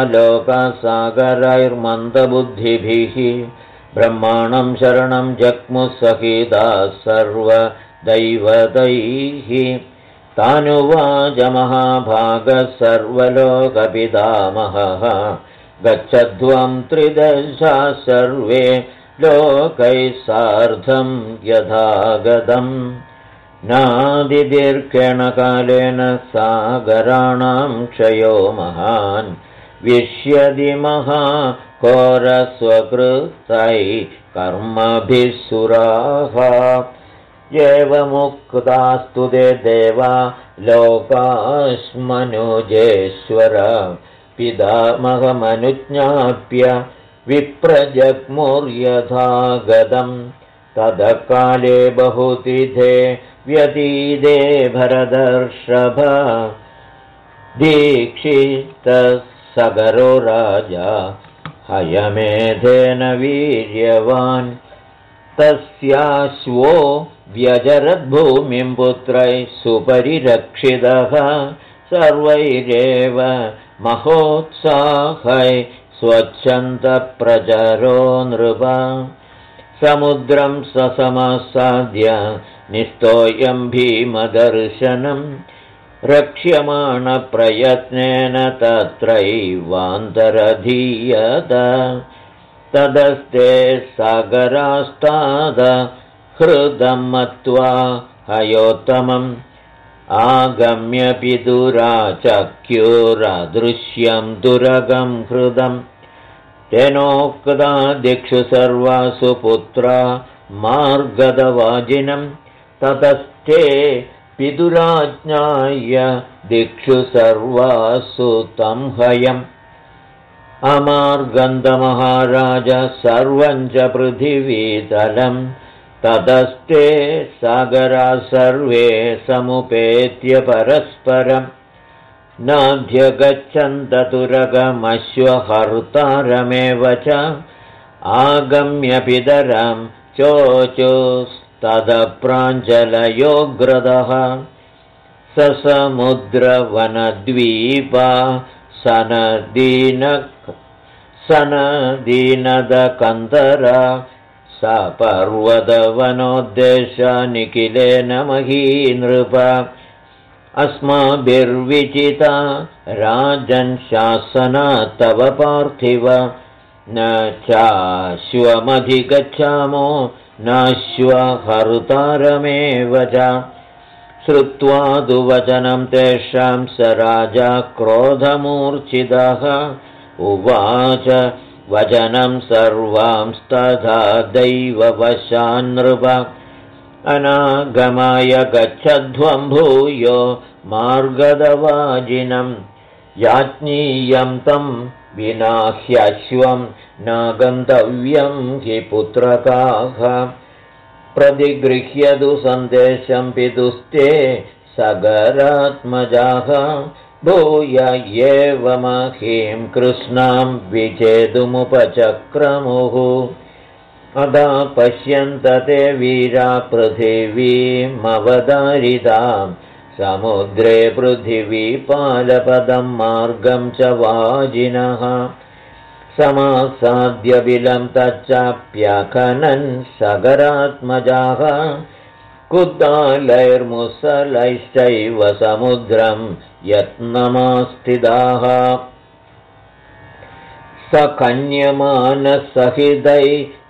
लोकसागरैर्मन्दबुद्धिभिः ब्रह्माणं शरणं जग्मुसहिताः सर्वदैवतैः तानुवाच महाभागः सर्वलोकपितामहः गच्छध्वं त्रिदशा सर्वे लोकैः सार्धं यथागतम् नादिदीर्घेण कालेन सागराणां क्षयो महान् विश्यति महाघोरस्वकृतैः कर्मभिः सुराः एवमुक्तास्तु ते देवा लोकास्मनुजेश्वर पितामहमनुज्ञाप्य विप्रजग्मुर्यथागतम् तदकाले बहुतिथे व्यतीते भरतर्षभ दीक्षितसगरो राजा हयमेधेन वीर्यवान् तस्याश्वो व्यजरद्भूमिं पुत्रैः सुपरिरक्षितः सर्वैरेव महोत्साहै स्वच्छन्दप्रचरो नृप समुद्रं ससमासाद्य निस्तोयं भीमदर्शनं रक्ष्यमाणप्रयत्नेन तत्रैवान्तरधीयत तदस्ते सागरास्ताद हृदं मत्वा हयोत्तमम् आगम्य पितुराचक्युरदृश्यं दुरगं हृदम् तेनोक्ता दिक्षु सर्वासु पुत्रा मार्गदवाजिनं ततस्ते पितुराज्ञाय दिक्षु सर्वासु तं हयम् अमार्गन्धमहाराज सर्वं च पृथिवीतलं ततस्ते सागरा सर्वे समुपेत्य परस्परम् नाभ्यगच्छन्ततुरगमश्वहर्तारमेव च आगम्य पितरं चोचुस्तदप्राञ्जलयोग्रदः ससमुद्रवनद्वीपा सनदीनदकन्दरा सपर्वतवनोद्देशा निखिलेन महीनृप अस्माभिर्विचिता राजन् शासना तव पार्थिव न चाश्वमधिगच्छामो नाश्वहर्तारमेव च श्रुत्वा तु वचनं तेषां स राजा क्रोधमूर्च्छितः उवाच वचनं सर्वांस्तथा दैववशान्नृप अनागमाय गच्छध्वं भूयो मार्गदवाजिनं याज्ञीयं तं विना ह्यश्वं न गन्तव्यं हि पुत्रकाः प्रतिगृह्यतु सन्देशं पितुस्ते सगरात्मजाः भूय एवमहिं कृष्णां विचेतुमुपचक्रमुः अदा पश्यन्त ते वीरा पृथिवीमवदारितां समुद्रे पृथिवीपालपदं मार्गं च वाजिनः समासाद्य बिलं तच्चाप्यखनन् सगरात्मजाः कुद्दालैर्मुसलैश्चैव समुद्रं यत्नमास्थिताः सखन्यमानसहितैः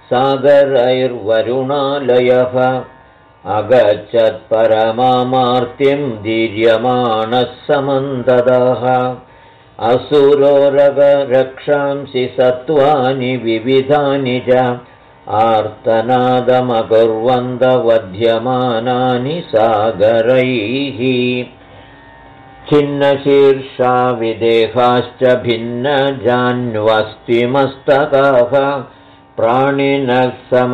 सागरैर्वरुणालयः अगच्छत्परमामार्तिं दीर्यमाणः समन्ततः असुरोरगरक्षांसि सत्त्वानि विविधानि च आर्तनादमकुर्वन्तवध्यमानानि सागरैः छिन्नशीर्षा विदेहाश्च भिन्नजान्वस्तिमस्तकाः प्राणिनः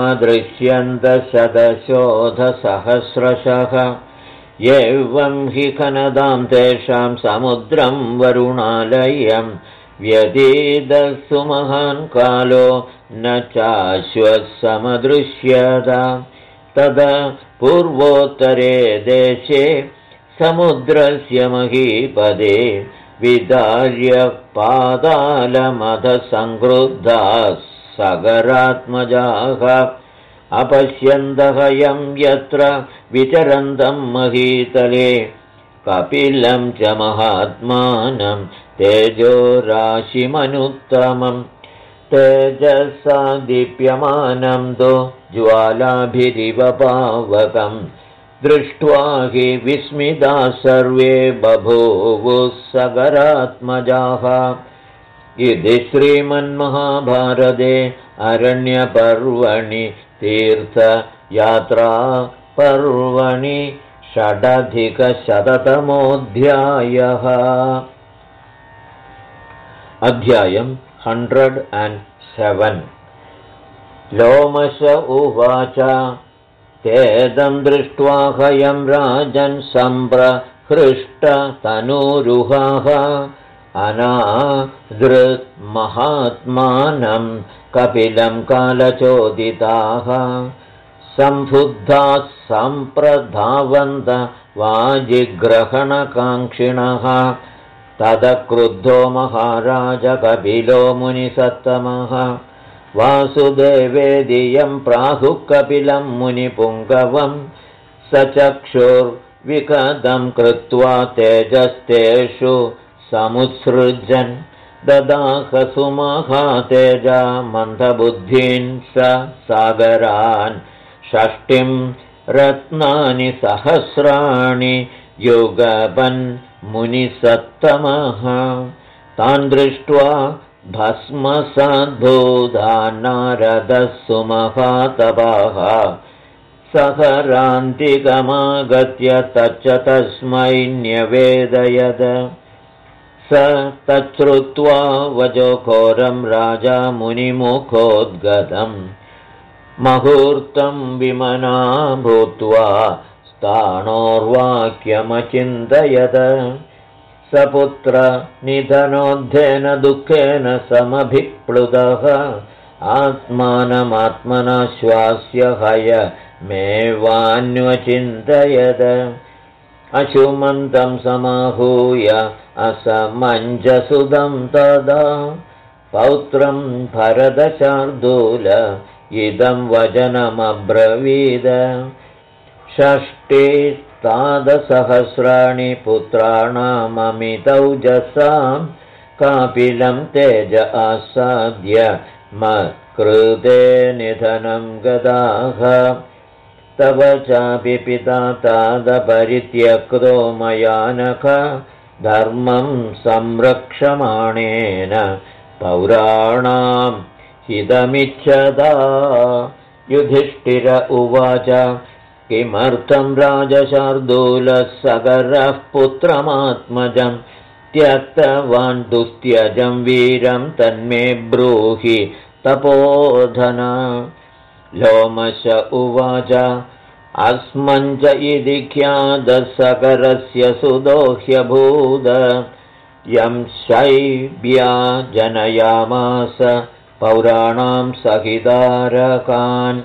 समदृश्यन्तशतशोधसहस्रशः एवं हि खनदां तेषां समुद्रं वरुणालयं व्यतीतस्तु महान् कालो न चाश्वत्समदृश्यत तदा पूर्वोत्तरे देशे समुद्रस्य महीपदे विदार्य पातालमधसंक्रुद्धाः सगरात्मजाः अपश्यन्तहयं यत्र विचरन्तं महीतले कपिलं च महात्मानं तेजोराशिमनुत्तमं तेजसा दीप्यमानं तु ज्वालाभिरिव पावकं दृष्ट्वा हि विस्मिताः सर्वे बभूवुः सगरात्मजाः इति श्रीमन्महाभारते अरण्यपर्वणि तीर्थयात्रापर्वणि 6अधिकशततमोऽध्यायः। अध्यायम् 107। लोमश उवाच तेदं दृष्ट्वा हयं राजन् सम्प्रहृष्टतनूरुहाः अनादृन्महात्मानं कपिलं कालचोदिताः संबुद्धाः सम्प्रधावन्त वाजिग्रहणकाङ्क्षिणः तदक्रुद्धो महाराज कपिलो मुनिसत्तमः वासुदेवेदियं प्राहुः कपिलं मुनिपुङ्गवं सचक्षुर्विकदं कृत्वा तेजस्तेषु समुत्सृजन् ददाह सुमहातेजा मन्दबुद्धीन् स सागरान् 6 रत्नानि सहस्राणि युगपन् मुनिसत्तमः तान् दृष्ट्वा भस्मसाद्भूतान् नारदः सुमहातपः सहरान्तिकमागत्य तच्च तस्मै न्यवेदयत् स तच्छ्रुत्वा वजोघोरं राजा मुनिमुखोद्गतं मुहूर्तं विमना भूत्वा स्थाणोर्वाक्यमचिन्तयत् सपुत्र निधनोद्धेन दुःखेन समभिप्लुतः आत्मानमात्मनाश्वास्य हयमेवान्वचिन्तयत् अशुमन्तं समाहूय असमञ्जसुदं तदा पौत्रं भरतशार्दूल इदं वचनमब्रवीद 60,000 पुत्राणाममितौजसां कापिलं तेज आसाद्य मत्कृते निधनं गदाः तव चापि पिता तादपरित्यक्तो मयानक धर्मं संरक्षमाणेन पौराणां हितमिच्छदा युधिष्ठिर उवाच किमर्थं राजशार्दूलः सगरः पुत्रमात्मजं त्यक्तवान् दुस्त्यजं वीरं तन्मे ब्रूहि तपोधन लोमश उवाच अस्मञ्च इति ख्यातसगरस्य सुदोह्यभूद यं शैब्या जनयामास पौराणां सहितारकान्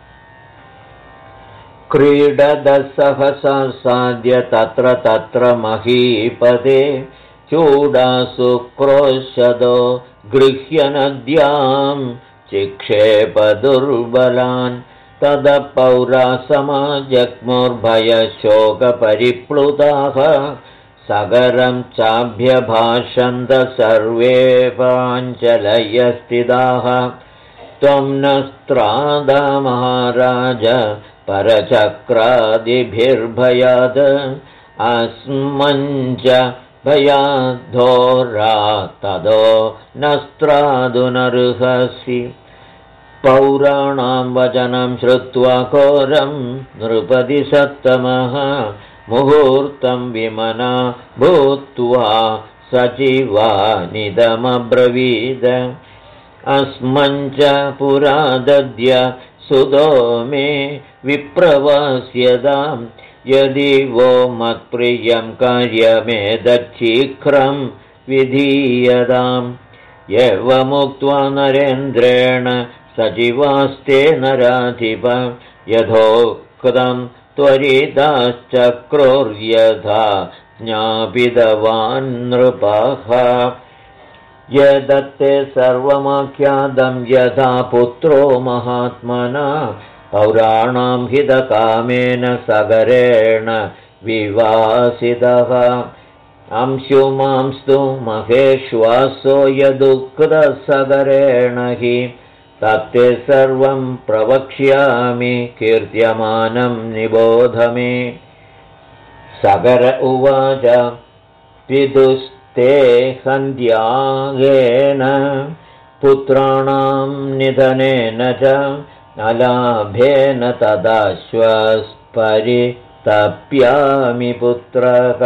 क्रीडदसहसाद्य तत्र तत्र महीपदे चूडासु क्रोशदो गृह्य नद्यां चिक्षेपदुर्बलान् ततः पौरा समाजग्मुर्भयशोकपरिप्लुताः सगरं चाभ्यभाषन्त सर्वे पाञ्चलयस्थिताः त्वं न स्त्रादा महाराज परचक्रादिभिर्भयाद् अस्मञ्च भयाद्धोरा तदो न स्त्रादुनर्हसि पौराणां वचनं श्रुत्वा घोरं नृपति सत्तमः मुहूर्तं विमना भूत्वा सचिवानिदमब्रवीद अस्मञ्च पुरादद्य सुतो मे विप्रवास्यतां यदि वो मत्प्रियं कार्यमेतच्छीघ्रं विधीयताम् एवमुक्त्वा नरेन्द्रेण सचिवास्ते नराधिप यथोक्तं त्वरिताश्चक्रोर्यथा ज्ञापितवान् नृपः यदत्ते सर्वमाख्यातं यथा पुत्रो महात्मना पौराणां हितकामेन सगरेण विवासितः अंशुमांस्तु महेश्वासो यदुक्तसगरेण हि तत्ते सर्वं प्रवक्ष्यामि कीर्त्यमानं निबोध मे सगर उवाच पितुस्ते हन्त्यागेन पुत्राणां निधनेन च अलाभेन तदाश्वस्परितप्यामि पुत्रः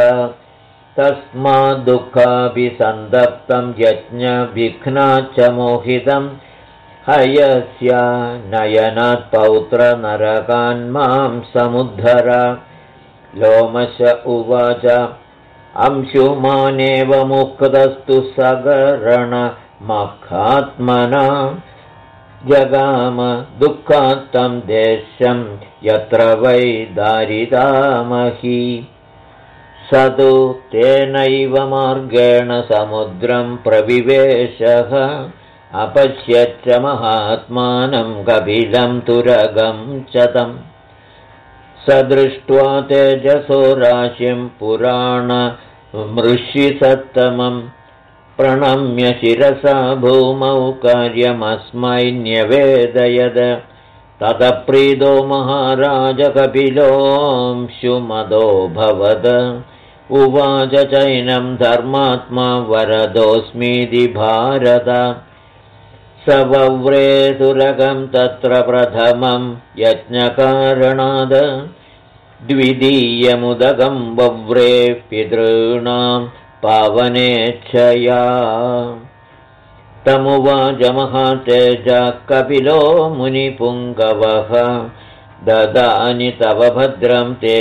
तस्माद्दुःखाभिसन्तप्तं यज्ञविघ्नाच्च मोहितं हयस्य नयनात् पौत्रनरकान् मां समुद्धर लोमश उवाच अंशुमानेव मुक्तस्तु सगरणमखात्मना जगाम दुःखात्तं देशं यत्र वै दारिदामहि स तु तेनैव मार्गेण समुद्रं प्रविवेशः अपश्यच्च महात्मानं कपिलं तुरगं च तम् स दृष्ट्वा तेजसो राशिं पुराणमृषिसत्तमं प्रणम्य शिरसा भूमौ कार्यमस्मै न्यवेदयद ततः प्रीतो महाराज कपिलोऽंशुमदोऽभवद उवाच चैनं धर्मात्मा वरदोऽस्मीति भारत स वव्रे तुरगं तत्र प्रथमं यज्ञकारणाद द्वितीयमुदकं वव्रे पितॄणां पावनेच्छया तमुवाच महातेज कपिलो मुनिपुङ्गवः ददानि तव भद्रं ते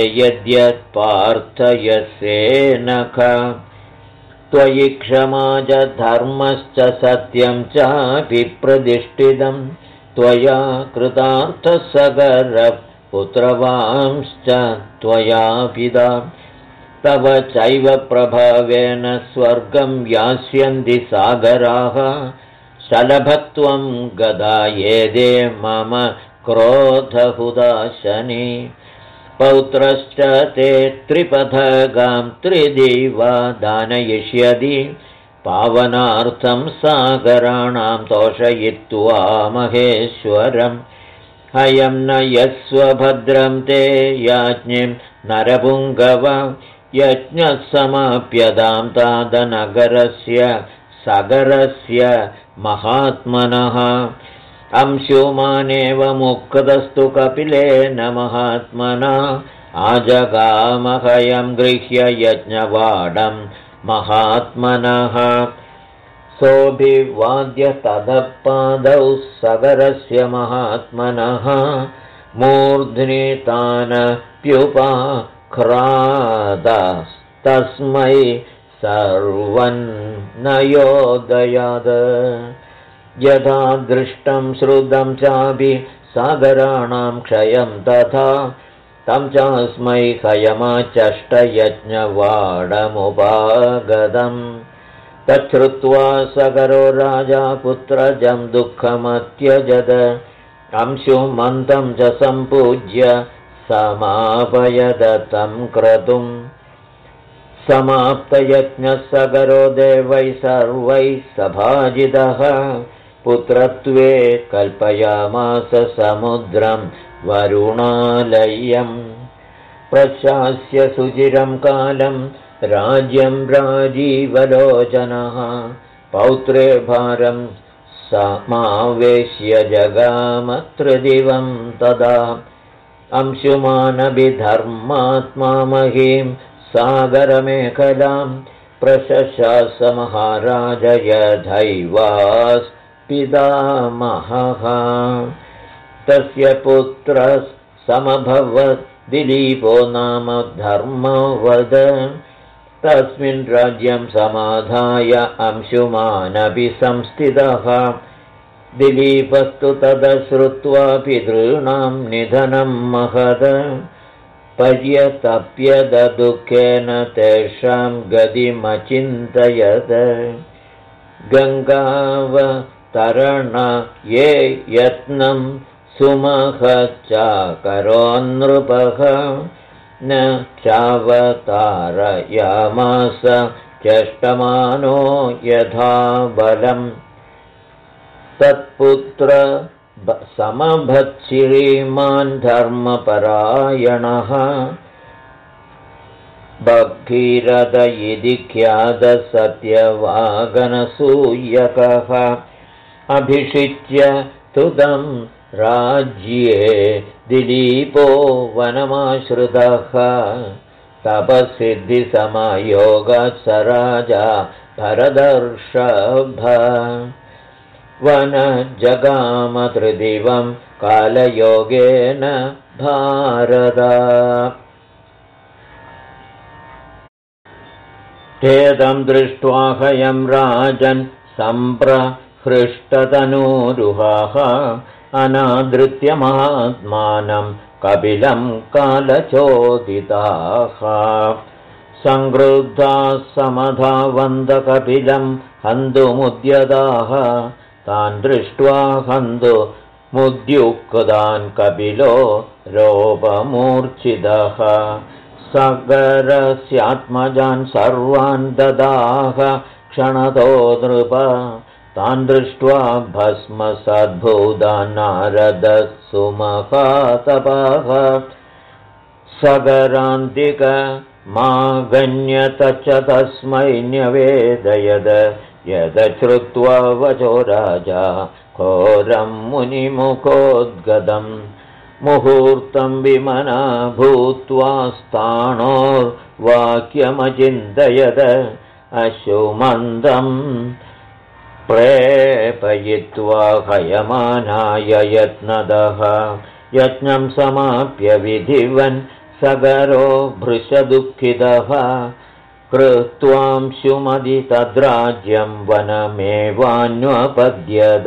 यद्यत्पार्थयसेनख त्वयि क्षमा च धर्मश्च सत्यं चापि प्रतिष्ठितं त्वया कृतार्थः सगरपुत्रवांश्च त्वया पिता तव चैव प्रभावेन स्वर्गं यास्यन्ति सागराः शलभत्वं गदा येदे मम क्रोधहुदाशने पौत्रश्च ते त्रिपथगां त्रिदिवा दानयिष्यति पावनार्थं सागराणां तोषयित्वा महेश्वरम् हयं न यस्वभद्रं ते याज्ञिं नरपुङ्गव यज्ञः समाप्यतां तादनगरस्य सगरस्य महात्मनः अंशुमानेव मुक्तस्तु कपिलेन महात्मना आजगामहयं गृह्य यज्ञवाडं महात्मनः सोऽभिवाद्य ततः पादौ सगरस्य महात्मनः मूर्ध्नि तानप्युपाक्रादस्तस्मै सर्वं नयोदयाद यथा दृष्टं श्रुतं चापि सागराणां क्षयं तथा तं चास्मै हयमाचष्टयज्ञवाडमुपागतम् तच्छ्रुत्वा सगरो राजा पुत्रजं दुःखमत्यजद अंशुमन्तं च सम्पूज्य समापयद तं क्रतुम् समाप्तयज्ञः सगरो देवैः सर्वैः सभाजितः पुत्रत्वे कल्पयामास समुद्रं वरुणालयम् प्रशास्य सुचिरं कालं राज्यं राजीवलोचनः पौत्रे भारं समावेश्य जगामत्रिदिवं तदा अंशुमानभिधर्मात्मा महीं सागरमेखलां प्रशशास महाराज यथैवास्पितामहः तस्य पुत्रः समभवत् दिलीपो नाम धर्मवद तस्मिन् राज्यं समाधाय अंशुमानपि संस्थितः दिलीपस्तु तदश्रुत्वा पितॄणां निधनं महद पर्यतप्यदुःखेन तेषां गतिमचिन्तयत् गङ्गावतरण ये यत्नं सुमहच्चाकरोन्नृपः न चावतारयामास चेष्टमानो यथा बलम् तत्पुत्र समभत्श्रीमान् धर्मपरायणः भगीरथ इति ख्यातः सत्यवागनसूयकः अभिषिच्य तुदं राज्ये दिलीपो वनमाश्रितः तपःसिद्धिसमयोगात् स राजा भरदर्षभ वनजगामत्रिदिवं कालयोगेन भारत एतं दृष्ट्वा हयं राजन् सम्प्रहृष्टतनूरुहः अनादृत्य महात्मानं कपिलं कालचोदिताः संक्रुद्धाः समधावन्तकपिलं हन्तुमुद्यताः तान् दृष्ट्वा हन्तुमुद्युक्तान् कपिलो रोपमूर्च्छितः सगरस्यात्मजान् सर्वान् ददाह क्षणतो नृप तान् दृष्ट्वा भस्मसद्भूतान् नारदः सुमहातपः सगरान्तिकमागण्यत च तस्मै न्यवेदयद यदश्रुत्वा वचो राजा घोरं मुनिमुखोद्गतं मुहूर्तं विमना भूत्वा स्थाणोर्वाक्यमचिन्तयद अशुमन्दं प्रेपयित्वा हयमानाय यत्नदः यज्ञं समाप्य विधिवन् सगरो भृशदुःखितः कृत्वांशुमदि तद्राज्यं वनमेवान्वपद्यत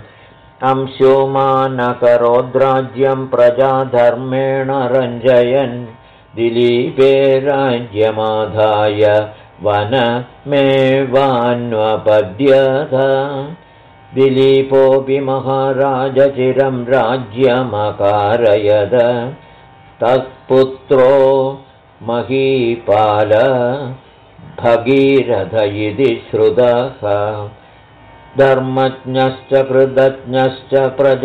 अंशुमानकरोद्राज्यं प्रजाधर्मेण रञ्जयन् दिलीपे राज्यमाधाय वनमेवान्वपद्यत दिलीपोऽपि महाराजचिरं राज्यमकारयद तत्पुत्रो महीपाल भगीरथ इति श्रुतः धर्मज्ञश्च कृतज्ञश्च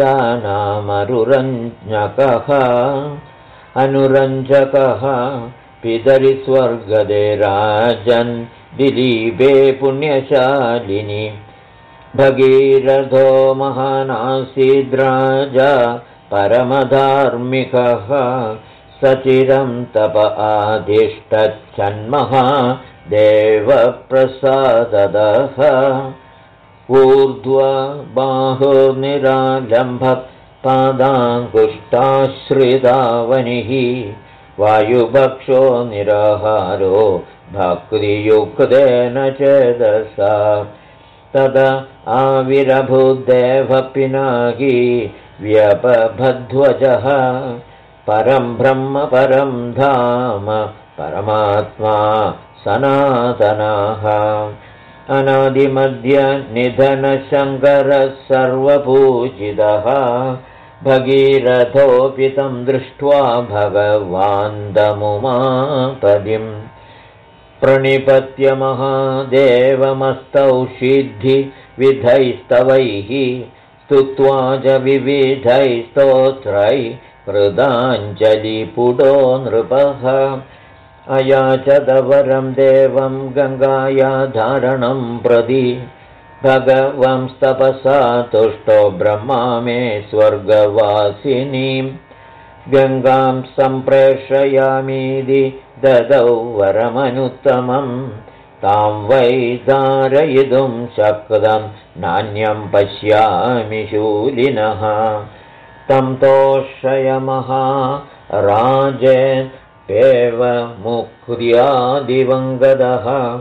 प्रजानामनुरञ्जकः अनुरञ्जकः पितरि स्वर्गदे राजन् दिलीपे पुण्यशालिनि भगीरथो महानासीद्राजा परमधार्मिकः सचिरं तप आदिष्टच्छन्महा देवप्रसादतः ऊर्ध्वा बाहुर्निरालम्भः पादाङ्गुष्ठाश्रितावनिः वायुभक्षो निराहारो भक्तियुक्तेन चेदसा तदा आविरभूद्देवः पिनाकी व्यपभध्वजः परं ब्रह्म परं धाम परमात्मा सनातनः अनादिमध्य निधनशङ्करः सर्वपूजितः भगीरथोऽपि तं दृष्ट्वा भगवान्दमुमापदिम् प्रणिपत्य महादेवमस्तौ सिद्धिविधैस्तवैः स्तुत्वा च विविधैस्तोत्रैः कृताञ्जलिपुटो नृपः अयाचदवरं देवं गङ्गाया धारणं प्रति भगवंस्तपसा तुष्टो ब्रह्मा मे स्वर्गवासिनीं गङ्गां सम्प्रेषयामीति ददौ वरमनुत्तमं तां वै धारयितुं शक्तं नान्यं पश्यामि शूलिनः तं तोषयमः राजेव मुक्त्यादिवङ्गदः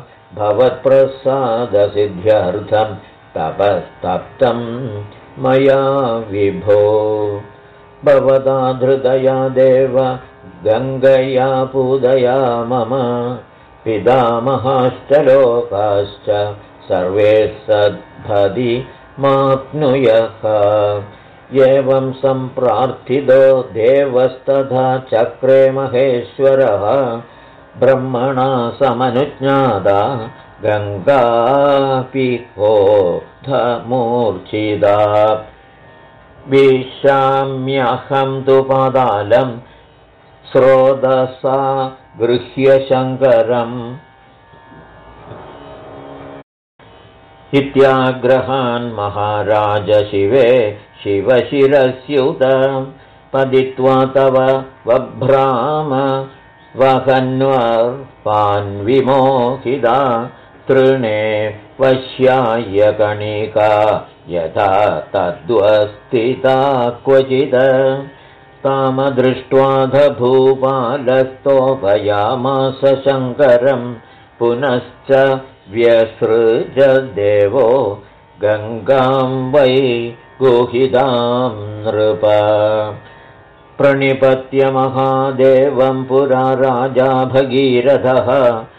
भवत्प्रसादसिद्ध्यर्थं तपस्तप्तं मया विभो भवता धृतया देव गङ्गया पूजया मम पितामहाश्च लोकाश्च सर्वे सद्भदि माप्नुयः एवं सम्प्रार्थितो देवस्तथा चक्रे महेश्वरः ब्रह्मणा समनुज्ञाता गङ्गापि होधमूर्च्छिता विशाम्यहं तु पातालं स्रोतसा गृह्य शङ्करम् इत्याग्रहान् महाराज शिवे शिवशिरस्युत पतित्वा तव वभ्राम वहन्वर्पान् विमोहिता तृणे वश्याय कणिका यथा तद्वस्थिता क्वचित् तामदृष्ट्वाध भूपालस्तोपयामास शङ्करं पुनश्च व्यसृज देवो गङ्गां वै गुहितां नृप प्रणिपत्य महादेवं पुरा राजा भगीरथः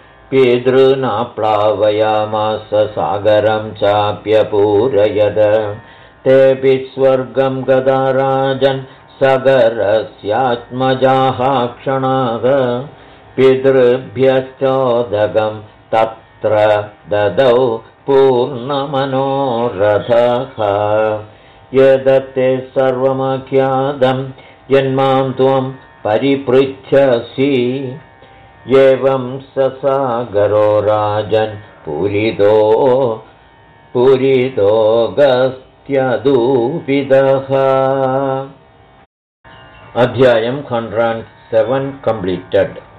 पितॄनाप्लावयामास सागरं चाप्यपूरयद तेऽपि स्वर्गं गदा राजन् सगरस्यात्मजाः क्षणाः पितृभ्यश्चोदकं तत्र ददौ पूर्णमनोरथः यदत्ते सर्वमख्यातं यन्मां त्वं परिपृच्छसि एवं ससागरो राजन् पूरितोऽगस्त्यदूपितः। अध्यायं 107 completed।